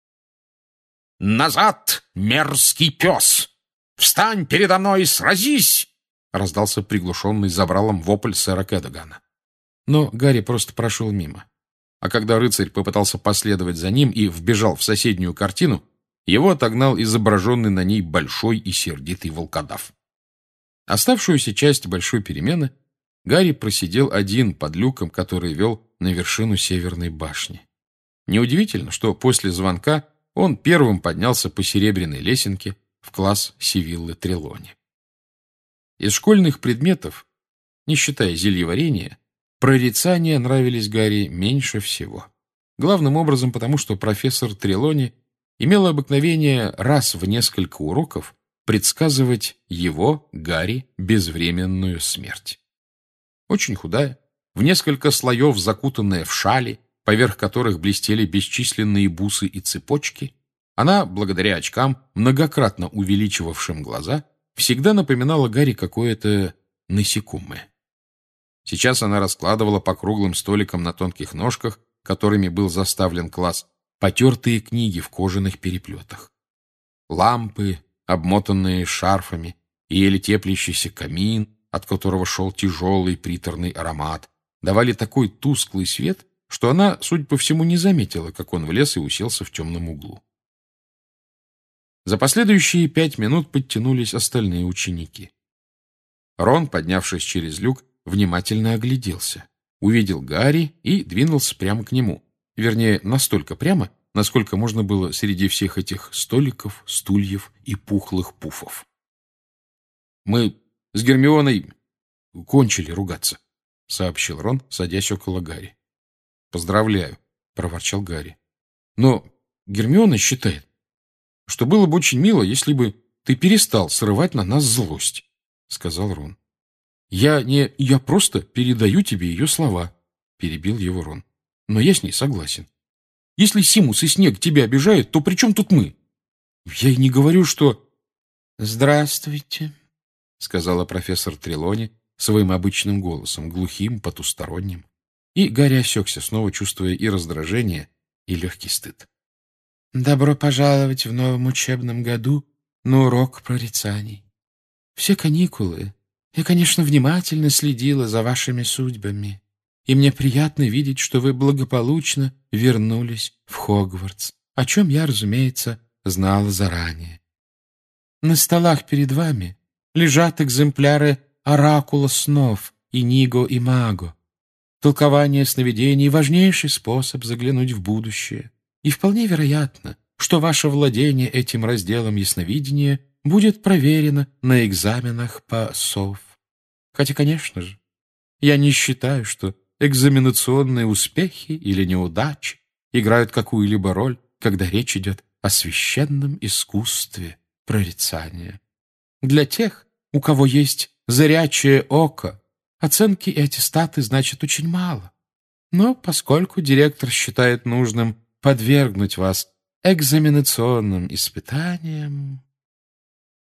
B: «Назад, мерзкий пес! Встань передо мной и сразись!» раздался приглушенный забралом вопль сэра Кэдогана. Но Гарри просто прошел мимо. А когда рыцарь попытался последовать за ним и вбежал в соседнюю картину, его отогнал изображенный на ней большой и сердитый волкодав. Оставшуюся часть большой перемены Гарри просидел один под люком, который вел на вершину Северной башни. Неудивительно, что после звонка он первым поднялся по серебряной лесенке в класс Сивиллы Трелони. Из школьных предметов, не считая зельеварения, прорицания нравились Гарри меньше всего. Главным образом потому, что профессор Трелони имел обыкновение раз в несколько уроков предсказывать его, Гарри, безвременную смерть. Очень худая, в несколько слоев закутанная в шали, поверх которых блестели бесчисленные бусы и цепочки, она, благодаря очкам, многократно увеличивавшим глаза, всегда напоминала Гарри какое-то насекомое. Сейчас она раскладывала по круглым столикам на тонких ножках, которыми был заставлен класс, потертые книги в кожаных переплетах. Лампы, обмотанные шарфами, и еле теплящийся камин, от которого шел тяжелый приторный аромат, давали такой тусклый свет, что она, судя по всему, не заметила, как он влез и уселся в темном углу. За последующие пять минут подтянулись остальные ученики. Рон, поднявшись через люк, внимательно огляделся, увидел Гарри и двинулся прямо к нему. Вернее, настолько прямо, насколько можно было среди всех этих столиков, стульев и пухлых пуфов. «Мы с Гермионой кончили ругаться», — сообщил Рон, садясь около Гарри. «Поздравляю», — проворчал Гарри. «Но Гермиона считает, что было бы очень мило, если бы ты перестал срывать на нас злость», — сказал Рон. «Я не... Я просто передаю тебе ее слова», — перебил его Рон. «Но я с ней согласен. Если Симус и Снег тебя обижают, то при чем тут мы? Я и не говорю, что...» «Здравствуйте», — сказала профессор Трелони своим обычным голосом, глухим, потусторонним. И Гарри осекся, снова чувствуя и раздражение, и легкий стыд. «Добро пожаловать в новом учебном году на урок прорицаний. Все каникулы я, конечно, внимательно следила за вашими судьбами, и мне приятно видеть, что вы благополучно вернулись в Хогвартс, о чем я, разумеется, знала заранее. На столах перед вами лежат экземпляры «Оракула снов» Иниго и Маго. Толкование сновидений — важнейший способ заглянуть в будущее, и вполне вероятно, что ваше владение этим разделом ясновидения будет проверено на экзаменах по сов. Хотя, конечно же, я не считаю, что экзаменационные успехи или неудачи играют какую-либо роль, когда речь идет о священном искусстве прорицания. Для тех, у кого есть зрячее око, оценки и аттестаты значат очень мало. Но поскольку директор считает нужным подвергнуть вас экзаменационным испытаниям...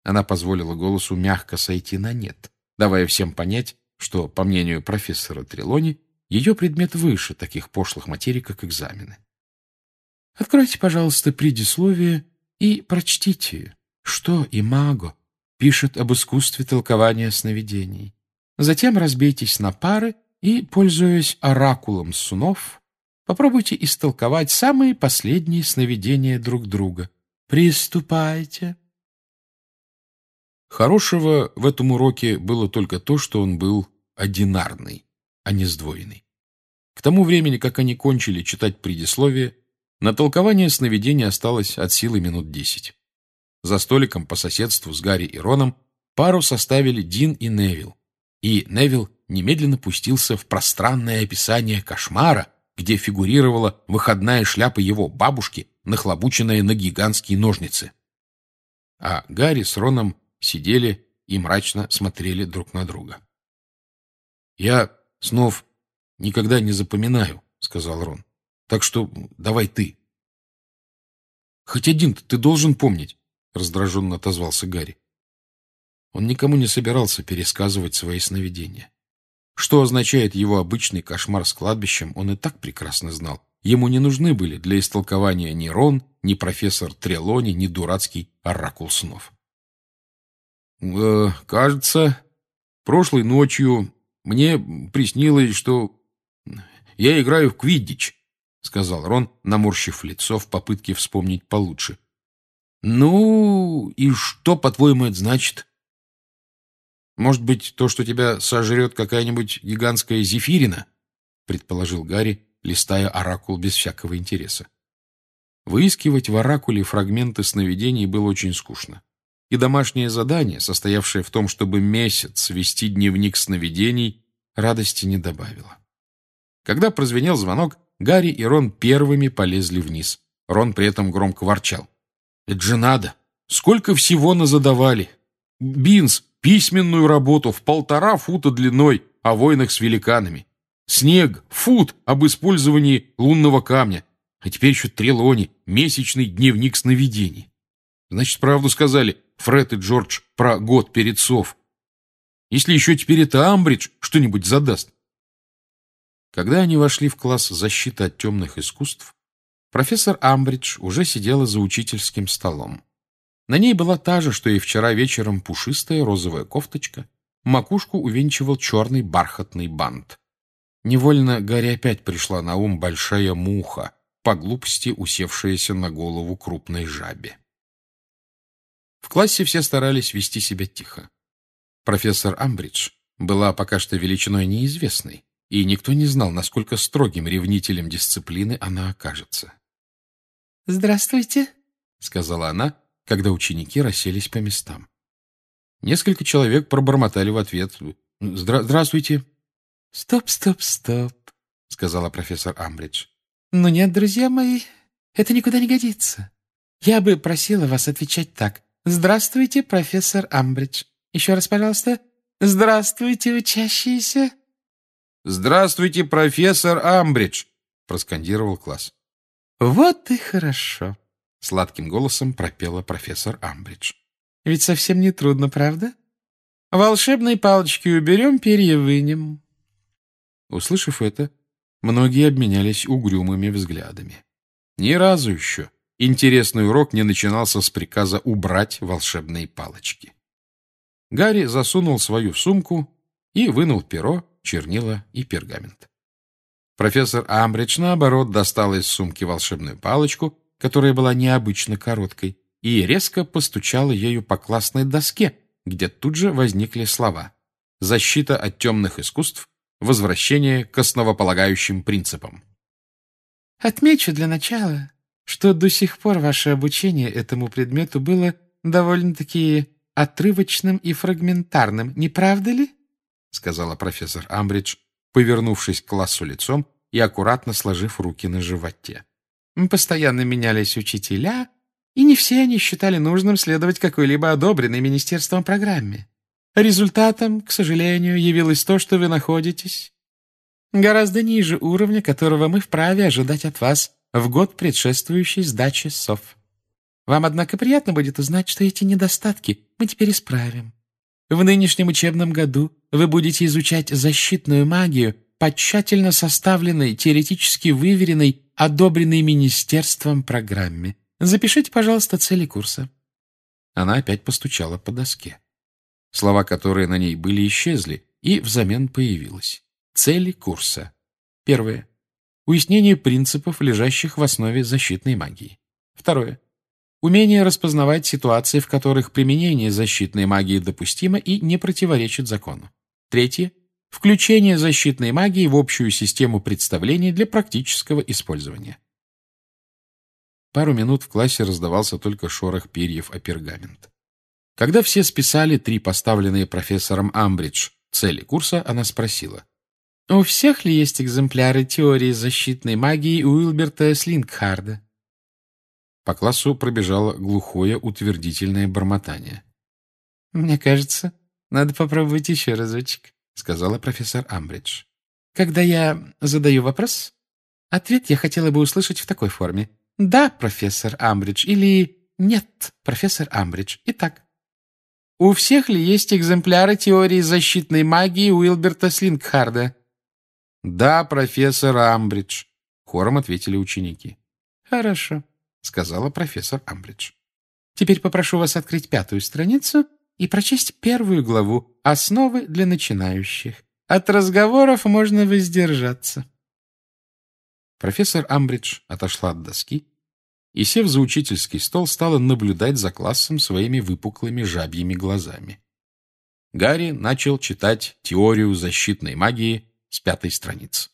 B: Она позволила голосу мягко сойти на «нет», давая всем понять, что, по мнению профессора Трелони, ее предмет выше таких пошлых материй, как экзамены. Откройте, пожалуйста, предисловие и прочтите, что Имаго пишет об искусстве толкования сновидений. Затем разбейтесь на пары и, пользуясь оракулом снов, попробуйте истолковать самые последние сновидения друг друга. Приступайте. Хорошего в этом уроке было только то, что он был одинарный, а не сдвоенный. К тому времени, как они кончили читать предисловие, на толкование сновидений осталось от силы минут десять. За столиком по соседству с Гарри и Роном пару составили Дин и Невилл, и Невилл немедленно пустился в пространное описание кошмара, где фигурировала выходная шляпа его бабушки, нахлобученная на гигантские ножницы. А Гарри с Роном сидели и мрачно смотрели друг на друга. «Я снов никогда не запоминаю», — сказал Рон. «Так что давай ты». «Хоть один-то ты должен помнить», — раздраженно отозвался Гарри. Он никому не собирался пересказывать свои сновидения. Что означает его обычный кошмар с кладбищем, он и так прекрасно знал. Ему не нужны были для истолкования ни Рон, ни профессор Трелони, ни дурацкий оракул снов. «Э, кажется, прошлой ночью мне приснилось, что я играю в квиддич», — сказал Рон, наморщив лицо в попытке вспомнить получше. «Ну, и что, по-твоему, это значит?» «Может быть, то, что тебя сожрет какая-нибудь гигантская зефирина?» — предположил Гарри, листая оракул без всякого интереса. Выискивать в оракуле фрагменты сновидений было очень скучно. И домашнее задание, состоявшее в том, чтобы месяц вести дневник сновидений, радости не добавило. Когда прозвенел звонок, Гарри и Рон первыми полезли вниз. Рон при этом громко ворчал. «Это же надо! Сколько всего назадавали! Бинс, письменную работу в полтора фута длиной о войнах с великанами. Снег, фут об использовании лунного камня. А теперь еще Трелони, месячный дневник сновидений. Значит, правду сказали Фред и Джордж про год перед сов. Если еще теперь это Амбридж что-нибудь задаст». Когда они вошли в класс защиты от темных искусств, профессор Амбридж уже сидела за учительским столом. На ней была та же, что и вчера вечером, пушистая розовая кофточка, макушку увенчивал черный бархатный бант. Невольно Гарри опять пришла на ум большая муха, по глупости усевшаяся на голову крупной жабе. В классе все старались вести себя тихо. Профессор Амбридж была пока что величиной неизвестной, и никто не знал, насколько строгим ревнителем дисциплины она окажется. «Здравствуйте», — сказала она, когда ученики расселись по местам. Несколько человек пробормотали в ответ «Здра- «Здравствуйте». «Стоп, стоп, стоп», — сказала профессор Амбридж. «Ну нет, друзья мои, это никуда не годится. Я бы просила вас отвечать так. Здравствуйте, профессор Амбридж. Еще раз, пожалуйста. Здравствуйте, учащиеся». «Здравствуйте, профессор Амбридж», — проскандировал класс. «Вот и хорошо», — сладким голосом пропела профессор Амбридж. «Ведь совсем не трудно, правда? Волшебные палочки уберем, перья вынем». Услышав это, многие обменялись угрюмыми взглядами. Ни разу еще интересный урок не начинался с приказа убрать волшебные палочки. Гарри засунул свою в сумку и вынул перо, чернила и пергамент. Профессор Амбридж, наоборот, достала из сумки волшебную палочку, которая была необычно короткой, и резко постучала ею по классной доске, где тут же возникли слова «Защита от темных искусств. Возвращение к основополагающим принципам». «Отмечу для начала, что до сих пор ваше обучение этому предмету было довольно-таки отрывочным и фрагментарным, не правда ли?» — сказала профессор Амбридж, повернувшись к классу лицом и аккуратно сложив руки на животе. «Постоянно менялись учителя, и не все они считали нужным следовать какой-либо одобренной министерством программе. Результатом, к сожалению, явилось то, что вы находитесь гораздо ниже уровня, которого мы вправе ожидать от вас в год, предшествующий сдаче сов. Вам, однако, приятно будет узнать, что эти недостатки мы теперь исправим. В нынешнем учебном году вы будете изучать защитную магию по тщательно составленной, теоретически выверенной, одобренной министерством программе. Запишите, пожалуйста, цели курса». Она опять постучала по доске. Слова, которые на ней были, исчезли, и взамен появилось. Цели курса. Первое. Уяснение принципов, лежащих в основе защитной магии. Второе. Умение распознавать ситуации, в которых применение защитной магии допустимо и не противоречит закону. Третье. Включение защитной магии в общую систему представлений для практического использования. Пару минут в классе раздавался только шорох перьев о пергамент. Когда все списали три поставленные профессором Амбридж цели курса, она спросила: «У всех ли есть экземпляры теории защитной магии Уилберта Слингхарда?» По классу пробежало глухое утвердительное бормотание. «Мне кажется, надо попробовать еще разочек», — сказала профессор Амбридж. «Когда я задаю вопрос, ответ я хотела бы услышать в такой форме: «Да, профессор Амбридж» или «Нет, профессор Амбридж». Итак, у всех ли есть экземпляры теории защитной магии Уилберта Слингхарда?» «Да, профессор Амбридж», — хором ответили ученики. «Хорошо», — сказала профессор Амбридж. «Теперь попрошу вас открыть пятую страницу и прочесть первую главу «Основы для начинающих». От разговоров можно воздержаться». Профессор Амбридж отошла от доски и, сев за учительский стол, стала наблюдать за классом своими выпуклыми жабьими глазами. Гарри начал читать теорию защитной магии с пятой страницы.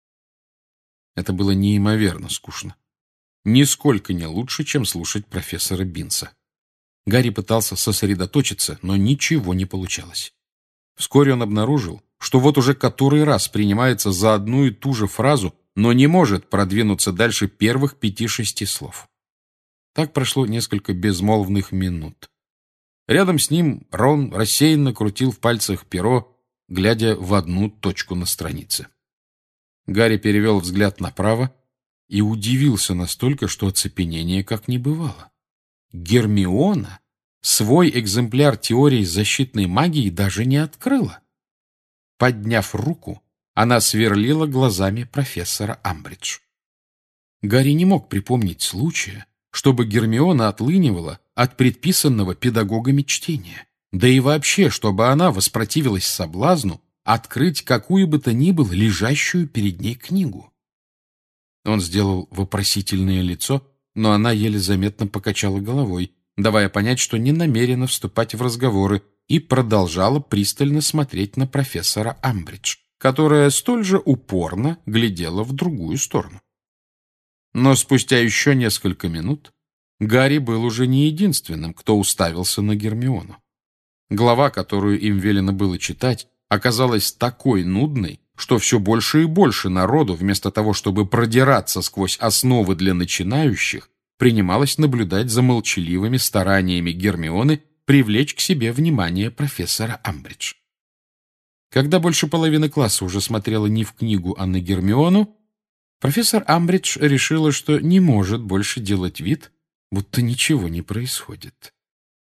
B: Это было неимоверно скучно. Нисколько не лучше, чем слушать профессора Бинса. Гарри пытался сосредоточиться, но ничего не получалось. Вскоре он обнаружил, что вот уже который раз принимается за одну и ту же фразу, но не может продвинуться дальше первых пяти-шести слов. Так прошло несколько безмолвных минут. Рядом с ним Рон рассеянно крутил в пальцах перо, глядя в одну точку на странице. Гарри перевел взгляд направо и удивился настолько, что оцепенение как не бывало. Гермиона свой экземпляр теории защитной магии даже не открыла. Подняв руку, она сверлила глазами профессора Амбридж. Гарри не мог припомнить случая, чтобы Гермиона отлынивала от предписанного педагогами чтения, да и вообще, чтобы она воспротивилась соблазну открыть какую бы то ни было лежащую перед ней книгу. Он сделал вопросительное лицо, но она еле заметно покачала головой, давая понять, что не намерена вступать в разговоры, и продолжала пристально смотреть на профессора Амбридж, которая столь же упорно глядела в другую сторону. Но спустя еще несколько минут Гарри был уже не единственным, кто уставился на Гермиону. Глава, которую им велено было читать, оказалась такой нудной, что все больше и больше народу, вместо того, чтобы продираться сквозь основы для начинающих, принималось наблюдать за молчаливыми стараниями Гермионы привлечь к себе внимание профессора Амбридж. Когда больше половины класса уже смотрела не в книгу, а на Гермиону, профессор Амбридж решила, что не может больше делать вид, будто ничего не происходит.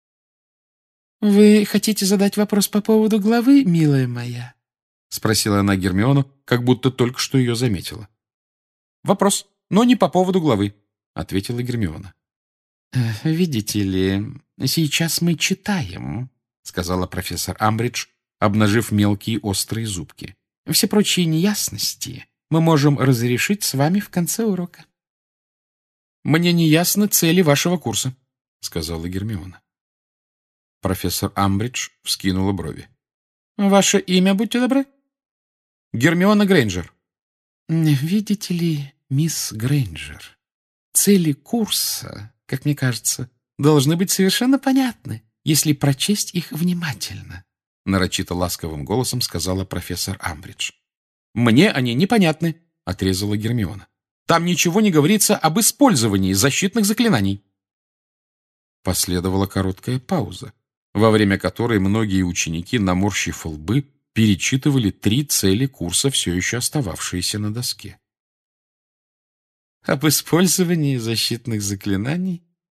B: «Вы хотите задать вопрос по поводу главы, милая моя?» — спросила она Гермиону, как будто только что ее заметила. «Вопрос, но не по поводу главы», — ответила Гермиона. «Видите ли, сейчас мы читаем», — сказала профессор Амбридж, обнажив мелкие острые зубки. «Все прочие неясности мы можем разрешить с вами в конце урока». «Мне не ясны цели вашего курса», — сказала Гермиона. Профессор Амбридж вскинула брови. «Ваше имя, будьте добры?» «Гермиона Грейнджер». «Видите ли, мисс Грейнджер, цели курса, как мне кажется, должны быть совершенно понятны, если прочесть их внимательно», — нарочито ласковым голосом сказала профессор Амбридж. «Мне они непонятны», — отрезала Гермиона. «Там ничего не говорится об использовании защитных заклинаний». Последовала короткая пауза, во время которой многие ученики, наморщив лбы, перечитывали три цели курса, все еще остававшиеся на доске. «Об использовании защитных заклинаний?»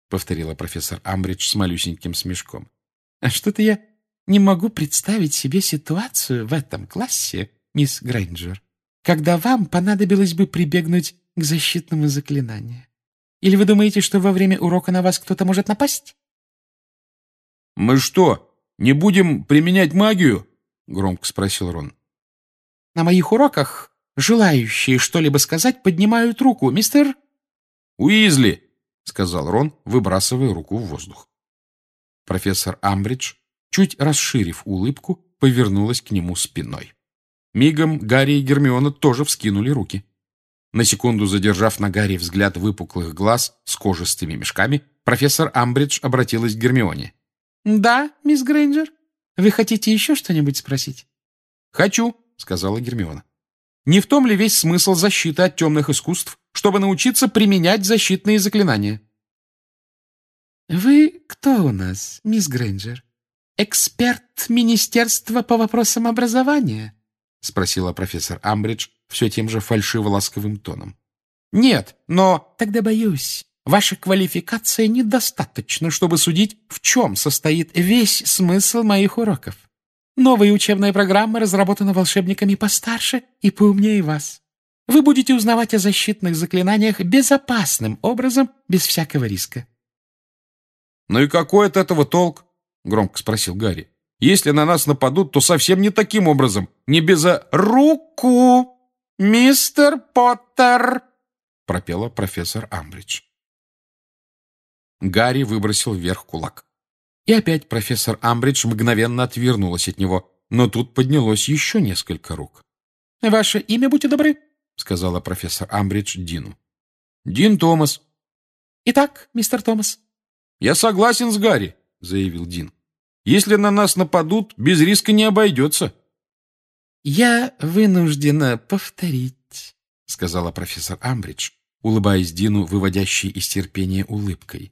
B: — повторила профессор Амбридж с малюсеньким смешком. «А что-то я не могу представить себе ситуацию в этом классе, мисс Грейнджер, когда вам понадобилось бы прибегнуть к защитному заклинанию. Или вы думаете, что во время урока на вас кто-то может напасть?»
A: «Мы что, не будем применять магию?» — громко спросил Рон.
B: «На моих уроках желающие что-либо сказать поднимают руку, мистер...»
A: «Уизли!» — сказал Рон, выбрасывая руку в воздух. Профессор Амбридж, чуть расширив улыбку, повернулась к нему спиной. Мигом Гарри и Гермиона тоже вскинули руки. На секунду задержав на Гарри взгляд выпуклых глаз с кожистыми мешками, профессор Амбридж обратилась к Гермионе.
B: «Да, мисс Грейнджер? Вы хотите еще что-нибудь спросить?»
A: «Хочу», — сказала Гермиона. «Не в том ли весь смысл защиты от темных искусств, чтобы научиться применять защитные заклинания?»
B: «Вы кто у нас, мисс Грейнджер? Эксперт Министерства по вопросам образования?» — спросила профессор Амбридж все тем же фальшиво-ласковым тоном.
A: «Нет, но...»
B: «Тогда, боюсь, ваша квалификация недостаточна, чтобы судить, в чем состоит весь смысл моих уроков. Новая учебная программа разработана волшебниками постарше и поумнее вас. Вы будете узнавать о защитных заклинаниях безопасным образом, без всякого риска».
A: «Ну и какой от этого толк?» — громко спросил Гарри. «Если на нас нападут, то совсем не таким образом, не без а... руку, мистер Поттер!» — пропела профессор Амбридж. Гарри выбросил вверх кулак. И опять профессор Амбридж мгновенно отвернулась от него, но тут поднялось еще несколько рук.
B: «Ваше имя, будьте добры», —
A: сказала профессор Амбридж Дину. «Дин Томас».
B: «Итак, мистер Томас».
A: «Я согласен с Гарри», — заявил Дин. «Если на нас нападут, без риска не обойдется».
B: «Я вынуждена повторить»,
A: — сказала профессор Амбридж, улыбаясь Дину, выводящей из терпения улыбкой.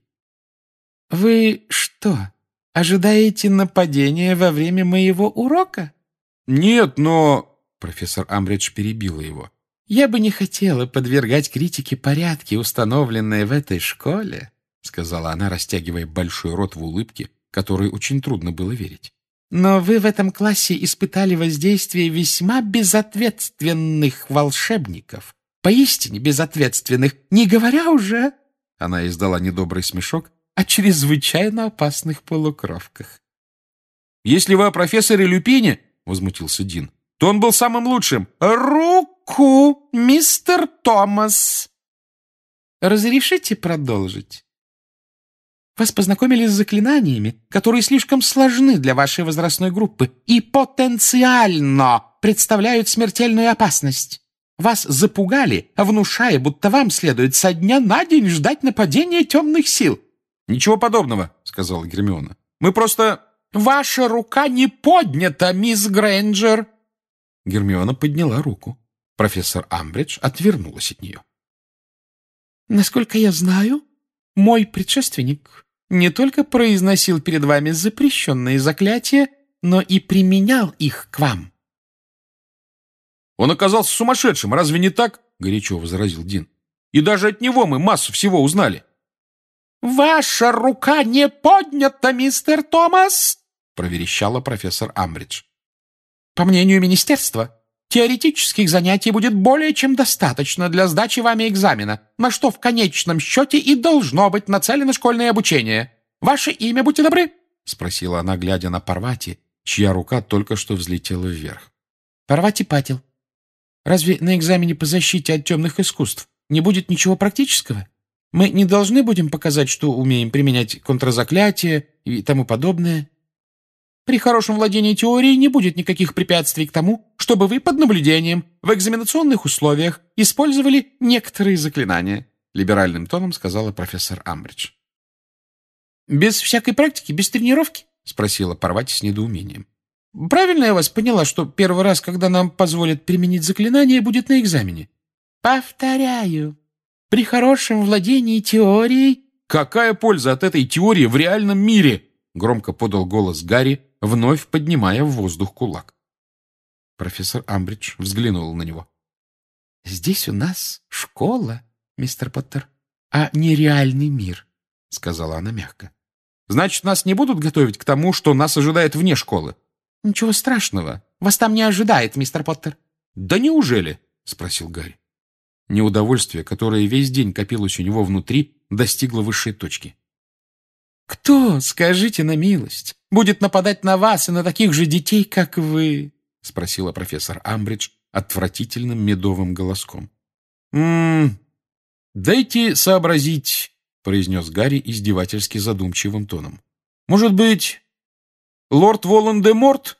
B: «Вы что, ожидаете нападения во время моего урока?»
A: «Нет, но...» — профессор Амбридж перебила его.
B: «Я бы не хотела подвергать критике порядки, установленные в этой школе», — сказала она, растягивая большой рот в улыбке, которой очень трудно было верить. «Но вы в этом классе испытали воздействие весьма безответственных волшебников, поистине безответственных, не говоря уже...» Она издала недобрый смешок, о чрезвычайно опасных полукровках.
A: «Если вы о профессоре Люпине, — возмутился Дин, — то он был самым лучшим».
B: «Руку, мистер Томас!» «Разрешите продолжить?» «Вас познакомили с заклинаниями, которые слишком сложны для вашей возрастной группы и потенциально представляют смертельную опасность. Вас запугали, внушая, будто вам следует со дня на день ждать нападения темных сил».
A: «Ничего подобного», — сказала Гермиона. «Мы просто...»
B: «Ваша рука не поднята, мисс Грейнджер!»
A: Гермиона подняла руку. Профессор Амбридж отвернулась от нее.
B: «Насколько я знаю, мой предшественник не только произносил перед вами запрещенные заклятия, но и применял их к вам».
A: «Он оказался сумасшедшим, разве не так?» — горячо возразил Дин. «И даже от него мы массу всего узнали».
B: «Ваша рука не поднята, мистер Томас!» — проверещала профессор Амбридж. «По мнению министерства, теоретических занятий будет более чем достаточно для сдачи вами экзамена, на что в конечном счете и должно быть нацелено школьное обучение. Ваше имя, будьте добры?» — спросила она, глядя на Парвати, чья рука только что взлетела вверх. «Парвати Патил. Разве на экзамене по защите от темных искусств не будет ничего практического? Мы не должны будем показать, что умеем применять контрзаклятие и тому подобное. При хорошем владении теорией не будет никаких препятствий к тому, чтобы вы под наблюдением в экзаменационных условиях использовали некоторые заклинания», — либеральным тоном сказала профессор Амбридж. «Без всякой практики, без тренировки?» — спросила Парвати с недоумением. «Правильно я вас поняла, что первый раз, когда нам позволят применить заклинание, будет на экзамене?» «Повторяю. При хорошем владении теорией...»
A: «Какая польза от этой теории в реальном мире?» — громко подал голос Гарри, вновь поднимая в воздух кулак. Профессор Амбридж взглянул на него.
B: «Здесь у нас школа, мистер Поттер, а не реальный мир», — сказала она мягко. «Значит, нас не будут готовить к тому, что нас ожидает вне школы?» «Ничего страшного. Вас там не ожидает, мистер Поттер». «Да неужели?» — спросил Гарри. Неудовольствие, которое весь день копилось у него внутри, достигло высшей точки. «Кто, скажите на милость, будет нападать на вас и на таких же детей, как вы?» — спросила профессор Амбридж отвратительным медовым голоском. «М-м, дайте сообразить», — произнес Гарри издевательски задумчивым тоном. «Может быть, лорд Волан-де-Морт?»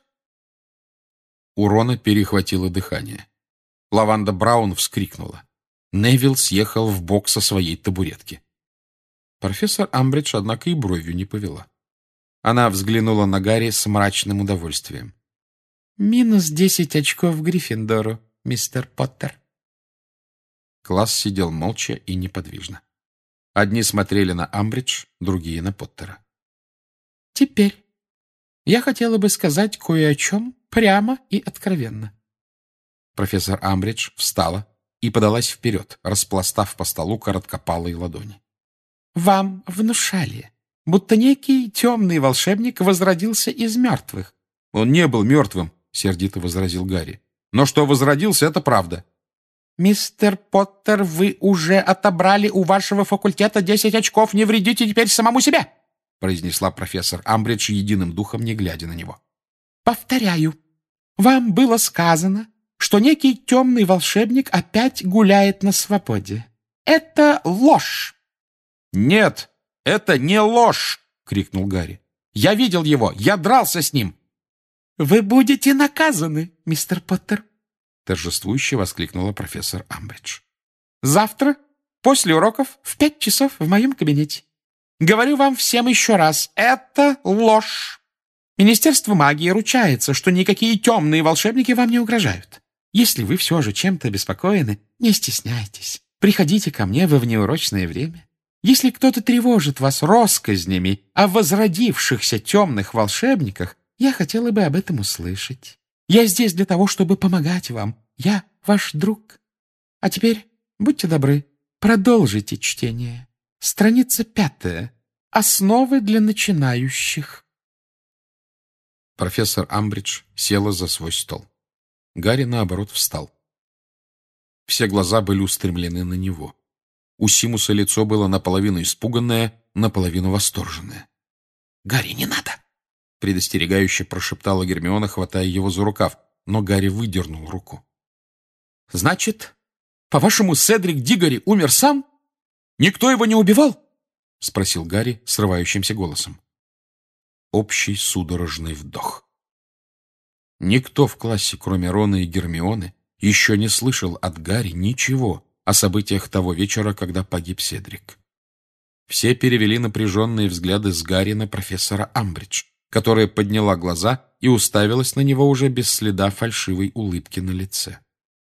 B: У Рона перехватило дыхание. Лаванда Браун вскрикнула. Невилл съехал в бок со своей табуретки. Профессор Амбридж, однако, и бровью не повела. Она взглянула на Гарри с мрачным удовольствием. «Минус десять очков Гриффиндору, мистер Поттер». Класс сидел молча и неподвижно. Одни смотрели на Амбридж, другие на Поттера. «Теперь я хотела бы сказать кое о чем прямо и откровенно». Профессор Амбридж встала и подалась вперед, распластав по столу короткопалые ладони. «Вам внушали, будто некий темный волшебник возродился из мертвых». «Он не был мертвым», — сердито возразил Гарри. «Но что возродился, это правда». «Мистер Поттер, вы уже отобрали у вашего факультета десять очков, не вредите теперь самому себе», — произнесла профессор Амбридж единым духом, не глядя на него. «Повторяю, вам было сказано, что некий темный волшебник опять гуляет на свободе. Это ложь!» «Нет, это не ложь!» — крикнул Гарри. «Я видел его! Я дрался с ним!» «Вы будете наказаны, мистер Поттер!» — торжествующе воскликнула профессор Амбридж. «Завтра, после уроков, в пять часов в моем кабинете. Говорю вам всем еще раз, это ложь! Министерство магии ручается, что никакие темные волшебники вам не угрожают. Если вы все же чем-то обеспокоены, не стесняйтесь. Приходите ко мне во внеурочное время. Если кто-то тревожит вас россказнями о возродившихся темных волшебниках, я хотела бы об этом услышать. Я здесь для того, чтобы помогать вам. Я ваш друг. А теперь, будьте добры, продолжите чтение. Страница пятая. Основы для начинающих». Профессор Амбридж села за свой стол. Гарри, наоборот, встал. Все глаза были устремлены на него. У Симуса лицо было наполовину испуганное, наполовину восторженное. «Гарри, не надо!» — предостерегающе прошептала Гермиона, хватая его за рукав, но Гарри выдернул руку. «Значит, по-вашему, Седрик Диггори умер сам? Никто его не убивал?» — спросил Гарри срывающимся голосом. Общий судорожный вдох. Никто в классе, кроме Рона и Гермионы, еще не слышал от Гарри ничего о событиях того вечера, когда погиб Седрик. Все перевели напряженные взгляды с Гарри на профессора Амбридж, которая подняла глаза и уставилась на него уже без следа фальшивой улыбки на лице.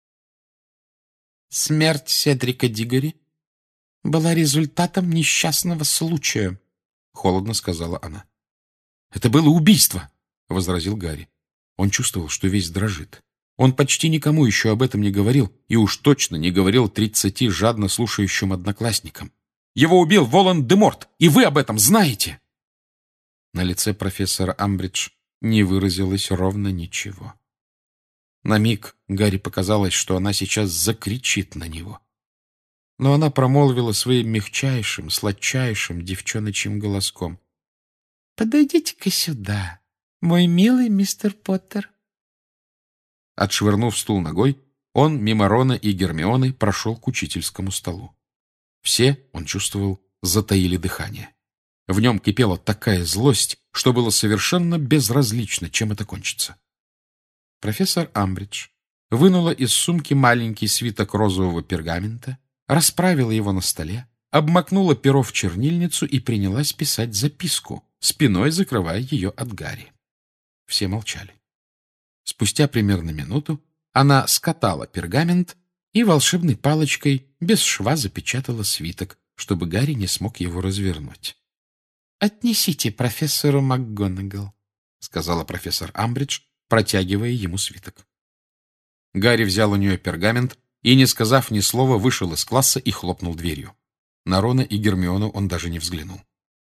B: «Смерть Седрика Диггори была результатом несчастного случая», — холодно сказала она. «Это было убийство», — возразил Гарри. Он чувствовал, что весь дрожит. Он почти никому еще об этом не говорил, и уж точно не говорил тридцати жадно слушающим одноклассникам. «Его убил Волан-де-Морт, и вы об этом знаете!» На лице профессора Амбридж не выразилось ровно ничего. На миг Гарри показалось, что она сейчас закричит на него. Но она промолвила своим мягчайшим, сладчайшим девчоночьим голоском: «Подойдите-ка сюда, мой милый мистер Поттер». Отшвырнув стул ногой, он мимо Рона и Гермионы прошел к учительскому столу. Все, он чувствовал, затаили дыхание. В нем кипела такая злость, что было совершенно безразлично, чем это кончится. Профессор Амбридж вынула из сумки маленький свиток розового пергамента, расправила его на столе, обмакнула перо в чернильницу и принялась писать записку, спиной закрывая ее от Гарри. Все молчали. Спустя примерно минуту она скатала пергамент и волшебной палочкой без шва запечатала свиток, чтобы Гарри не смог его развернуть. «Отнесите профессору МакГонагал», — сказала профессор Амбридж, протягивая ему свиток. Гарри взял у нее пергамент и, не сказав ни слова, вышел из класса и хлопнул дверью. На Рона и Гермиону он даже не взглянул.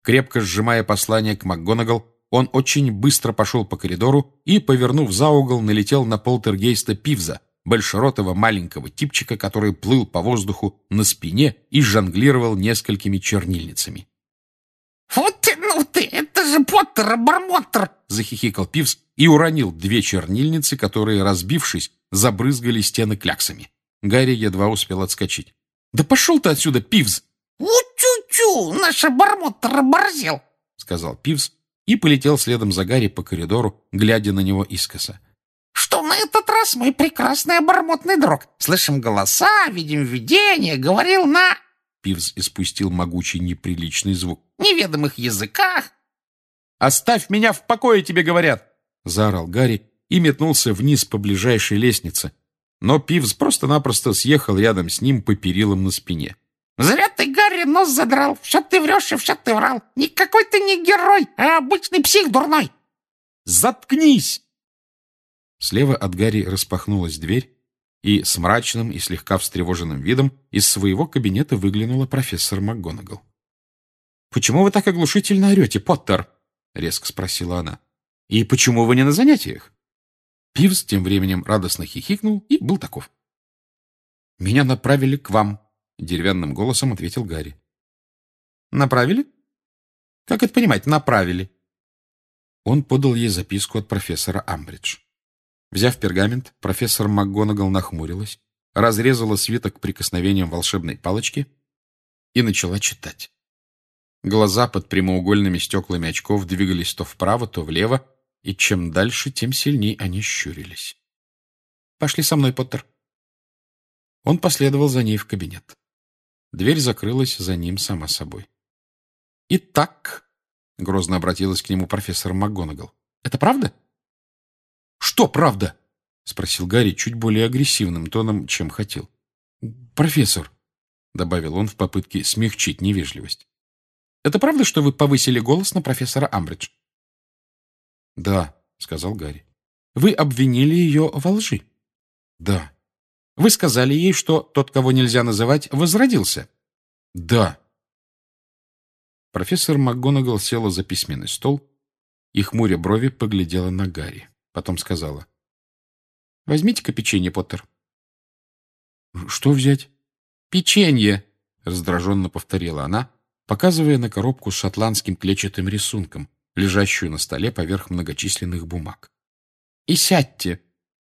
B: Крепко сжимая послание к МакГонагал, он очень быстро пошел по коридору и, повернув за угол, налетел на полтергейста Пивза, большеротого маленького типчика, который плыл по воздуху на спине и жонглировал несколькими чернильницами.
C: «Вот ты, ну ты, это же Поттер-обормотер!»
B: — захихикал Пивз и уронил две чернильницы, которые, разбившись, забрызгали стены кляксами. Гарри едва успел отскочить. «Да пошел ты отсюда, Пивз!»
C: «У-тю-тю, наш обормотер оборзел!»
B: — сказал Пивз и полетел следом за Гарри по коридору, глядя на него искоса.
C: «Что на этот раз, мой прекрасный обормотный друг? Слышим голоса, видим видения, говорил на...»
B: Пивз испустил могучий неприличный звук.
C: «Неведомых языках».
B: «Оставь меня в покое, тебе говорят!» — заорал Гарри и метнулся вниз по ближайшей лестнице. Но Пивз просто-напросто съехал рядом с ним по перилам на спине.
C: «Зря ты, Гарри, нос задрал. Все ты врешь и все ты врал. Никакой ты не герой, а обычный псих дурной».
B: «Заткнись!» Слева от Гарри распахнулась дверь, и с мрачным и слегка встревоженным видом из своего кабинета выглянула профессор МакГонагал. «Почему вы так оглушительно орете, Поттер?» — резко спросила она. «И почему вы не на занятиях?» Пивз тем временем радостно хихикнул и был таков. «Меня направили к вам», — деревянным голосом ответил Гарри. «Направили? Как это понимать, направили?» Он подал ей записку от профессора Амбридж. Взяв пергамент, профессор МакГонагал нахмурилась, разрезала свиток прикосновением волшебной палочки и начала читать. Глаза под прямоугольными стеклами очков двигались то вправо, то влево, и чем дальше, тем сильнее они щурились. «Пошли со мной, Поттер». Он последовал за ней в кабинет. Дверь закрылась за ним сама собой. «Итак», — грозно обратилась к нему профессор МакГонагал, — «это правда?» «Что правда?» — спросил Гарри чуть более агрессивным тоном, чем хотел. «Профессор», — добавил он в попытке смягчить невежливость, — «это правда, что вы повысили голос на профессора Амбридж?» «Да», — сказал Гарри. «Вы обвинили ее во лжи?» «Да». «Вы сказали ей, что тот, кого нельзя называть, возродился?» «Да». Профессор МакГонагал села за письменный стол и, хмуря брови, поглядела на Гарри. Потом сказала: «Возьмите-ка печенье, Поттер». «Что взять?» «Печенье», — раздраженно повторила она, показывая на коробку с шотландским клетчатым рисунком, лежащую на столе поверх многочисленных бумаг. «И сядьте».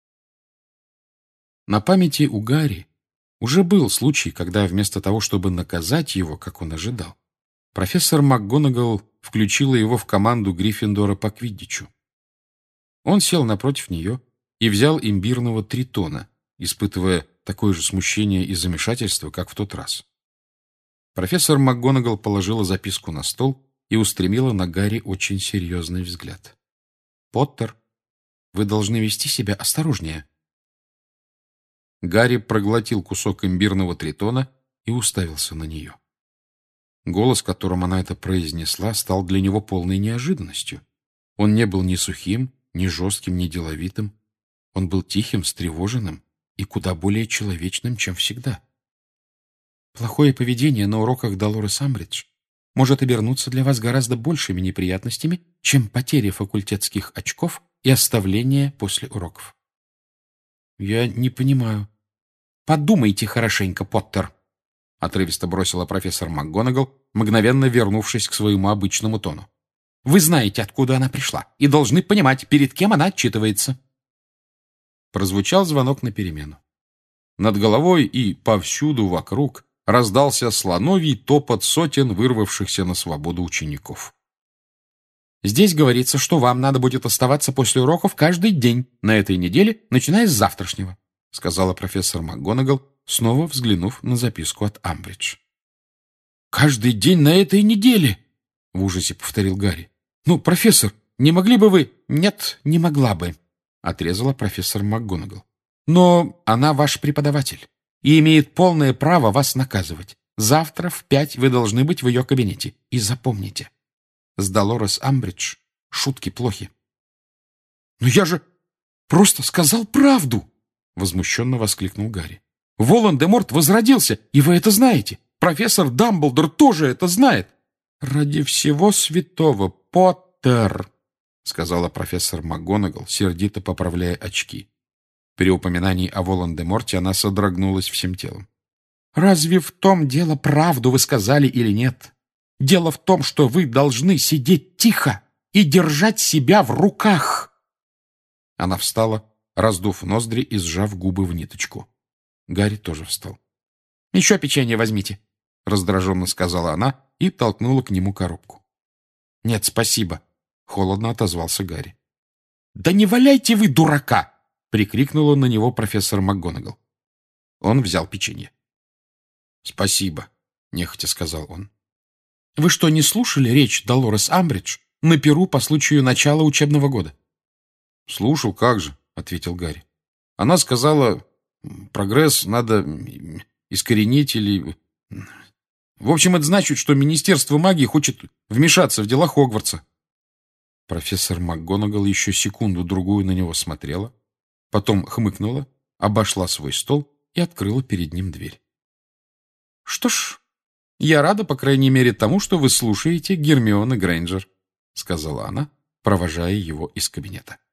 B: На памяти у Гарри уже был случай, когда вместо того, чтобы наказать его, как он ожидал, профессор МакГонагал включила его в команду Гриффиндора по квиддичу. Он сел напротив нее и взял имбирного тритона, испытывая такое же смущение и замешательство, как в тот раз. Профессор МакГонагал положила записку на стол и устремила на Гарри очень серьезный взгляд. «Поттер, вы должны вести себя осторожнее». Гарри проглотил кусок имбирного тритона и уставился на нее. Голос, которым она это произнесла, стал для него полной неожиданностью. Он не был ни сухим, ни жестким, ни деловитым. Он был тихим, встревоженным и куда более человечным, чем всегда. Плохое поведение на уроках Долорес Амбридж может обернуться для вас гораздо большими неприятностями, чем потеря факультетских очков и оставление после уроков. Я не понимаю. Подумайте хорошенько, Поттер, — отрывисто бросила профессор МакГонагал, мгновенно вернувшись к своему обычному тону. Вы знаете, откуда она пришла, и должны понимать, перед кем она отчитывается. Прозвучал звонок на перемену. Над головой и повсюду вокруг раздался слоновий топот сотен вырвавшихся на свободу учеников. «Здесь говорится, что вам надо будет оставаться после уроков каждый день на этой неделе, начиная с завтрашнего», — сказала профессор МакГонагал, снова взглянув на записку от Амбридж. «Каждый день на этой неделе!» — в ужасе повторил Гарри. «Ну, профессор, не могли бы вы...» «Нет, не могла бы», — отрезала профессор МакГонагал. «Но она ваш преподаватель и имеет полное право вас наказывать. Завтра в пять вы должны быть в ее кабинете. И запомните, с Долорес Амбридж шутки плохи». «Но я же просто сказал правду!» — возмущенно воскликнул Гарри. «Волан-де-Морт возродился, и вы это знаете. Профессор Дамблдор тоже это знает». «Ради всего святого, Поттер!» — сказала профессор МакГонагал, сердито поправляя очки. При упоминании о Волан-де-Морте она содрогнулась всем телом. «Разве в том дело, правду вы сказали или нет? Дело в том, что вы должны сидеть тихо и держать себя в руках!» Она встала, раздув ноздри и сжав губы в ниточку. Гарри тоже встал. «Еще печенье возьмите», — раздраженно сказала она и толкнула к нему коробку. «Нет, спасибо», — холодно отозвался Гарри. «Да не валяйте вы дурака!» — прикрикнула на него профессор МакГонагал. Он взял печенье. «Спасибо», — нехотя сказал он. «Вы что, не слушали речь Долорес Амбридж на перу по случаю начала учебного года?» «Слушал, как же», — ответил Гарри. «Она сказала, прогресс надо искоренить или... В общем, это значит, что Министерство магии хочет вмешаться в дела Хогвартса». Профессор МакГонагал еще секунду-другую на него смотрела, потом хмыкнула, обошла свой стол и открыла перед ним дверь. «Что ж, я рада, по крайней мере, тому, что вы слушаете Гермионы Грейнджер», — сказала она, провожая его из кабинета.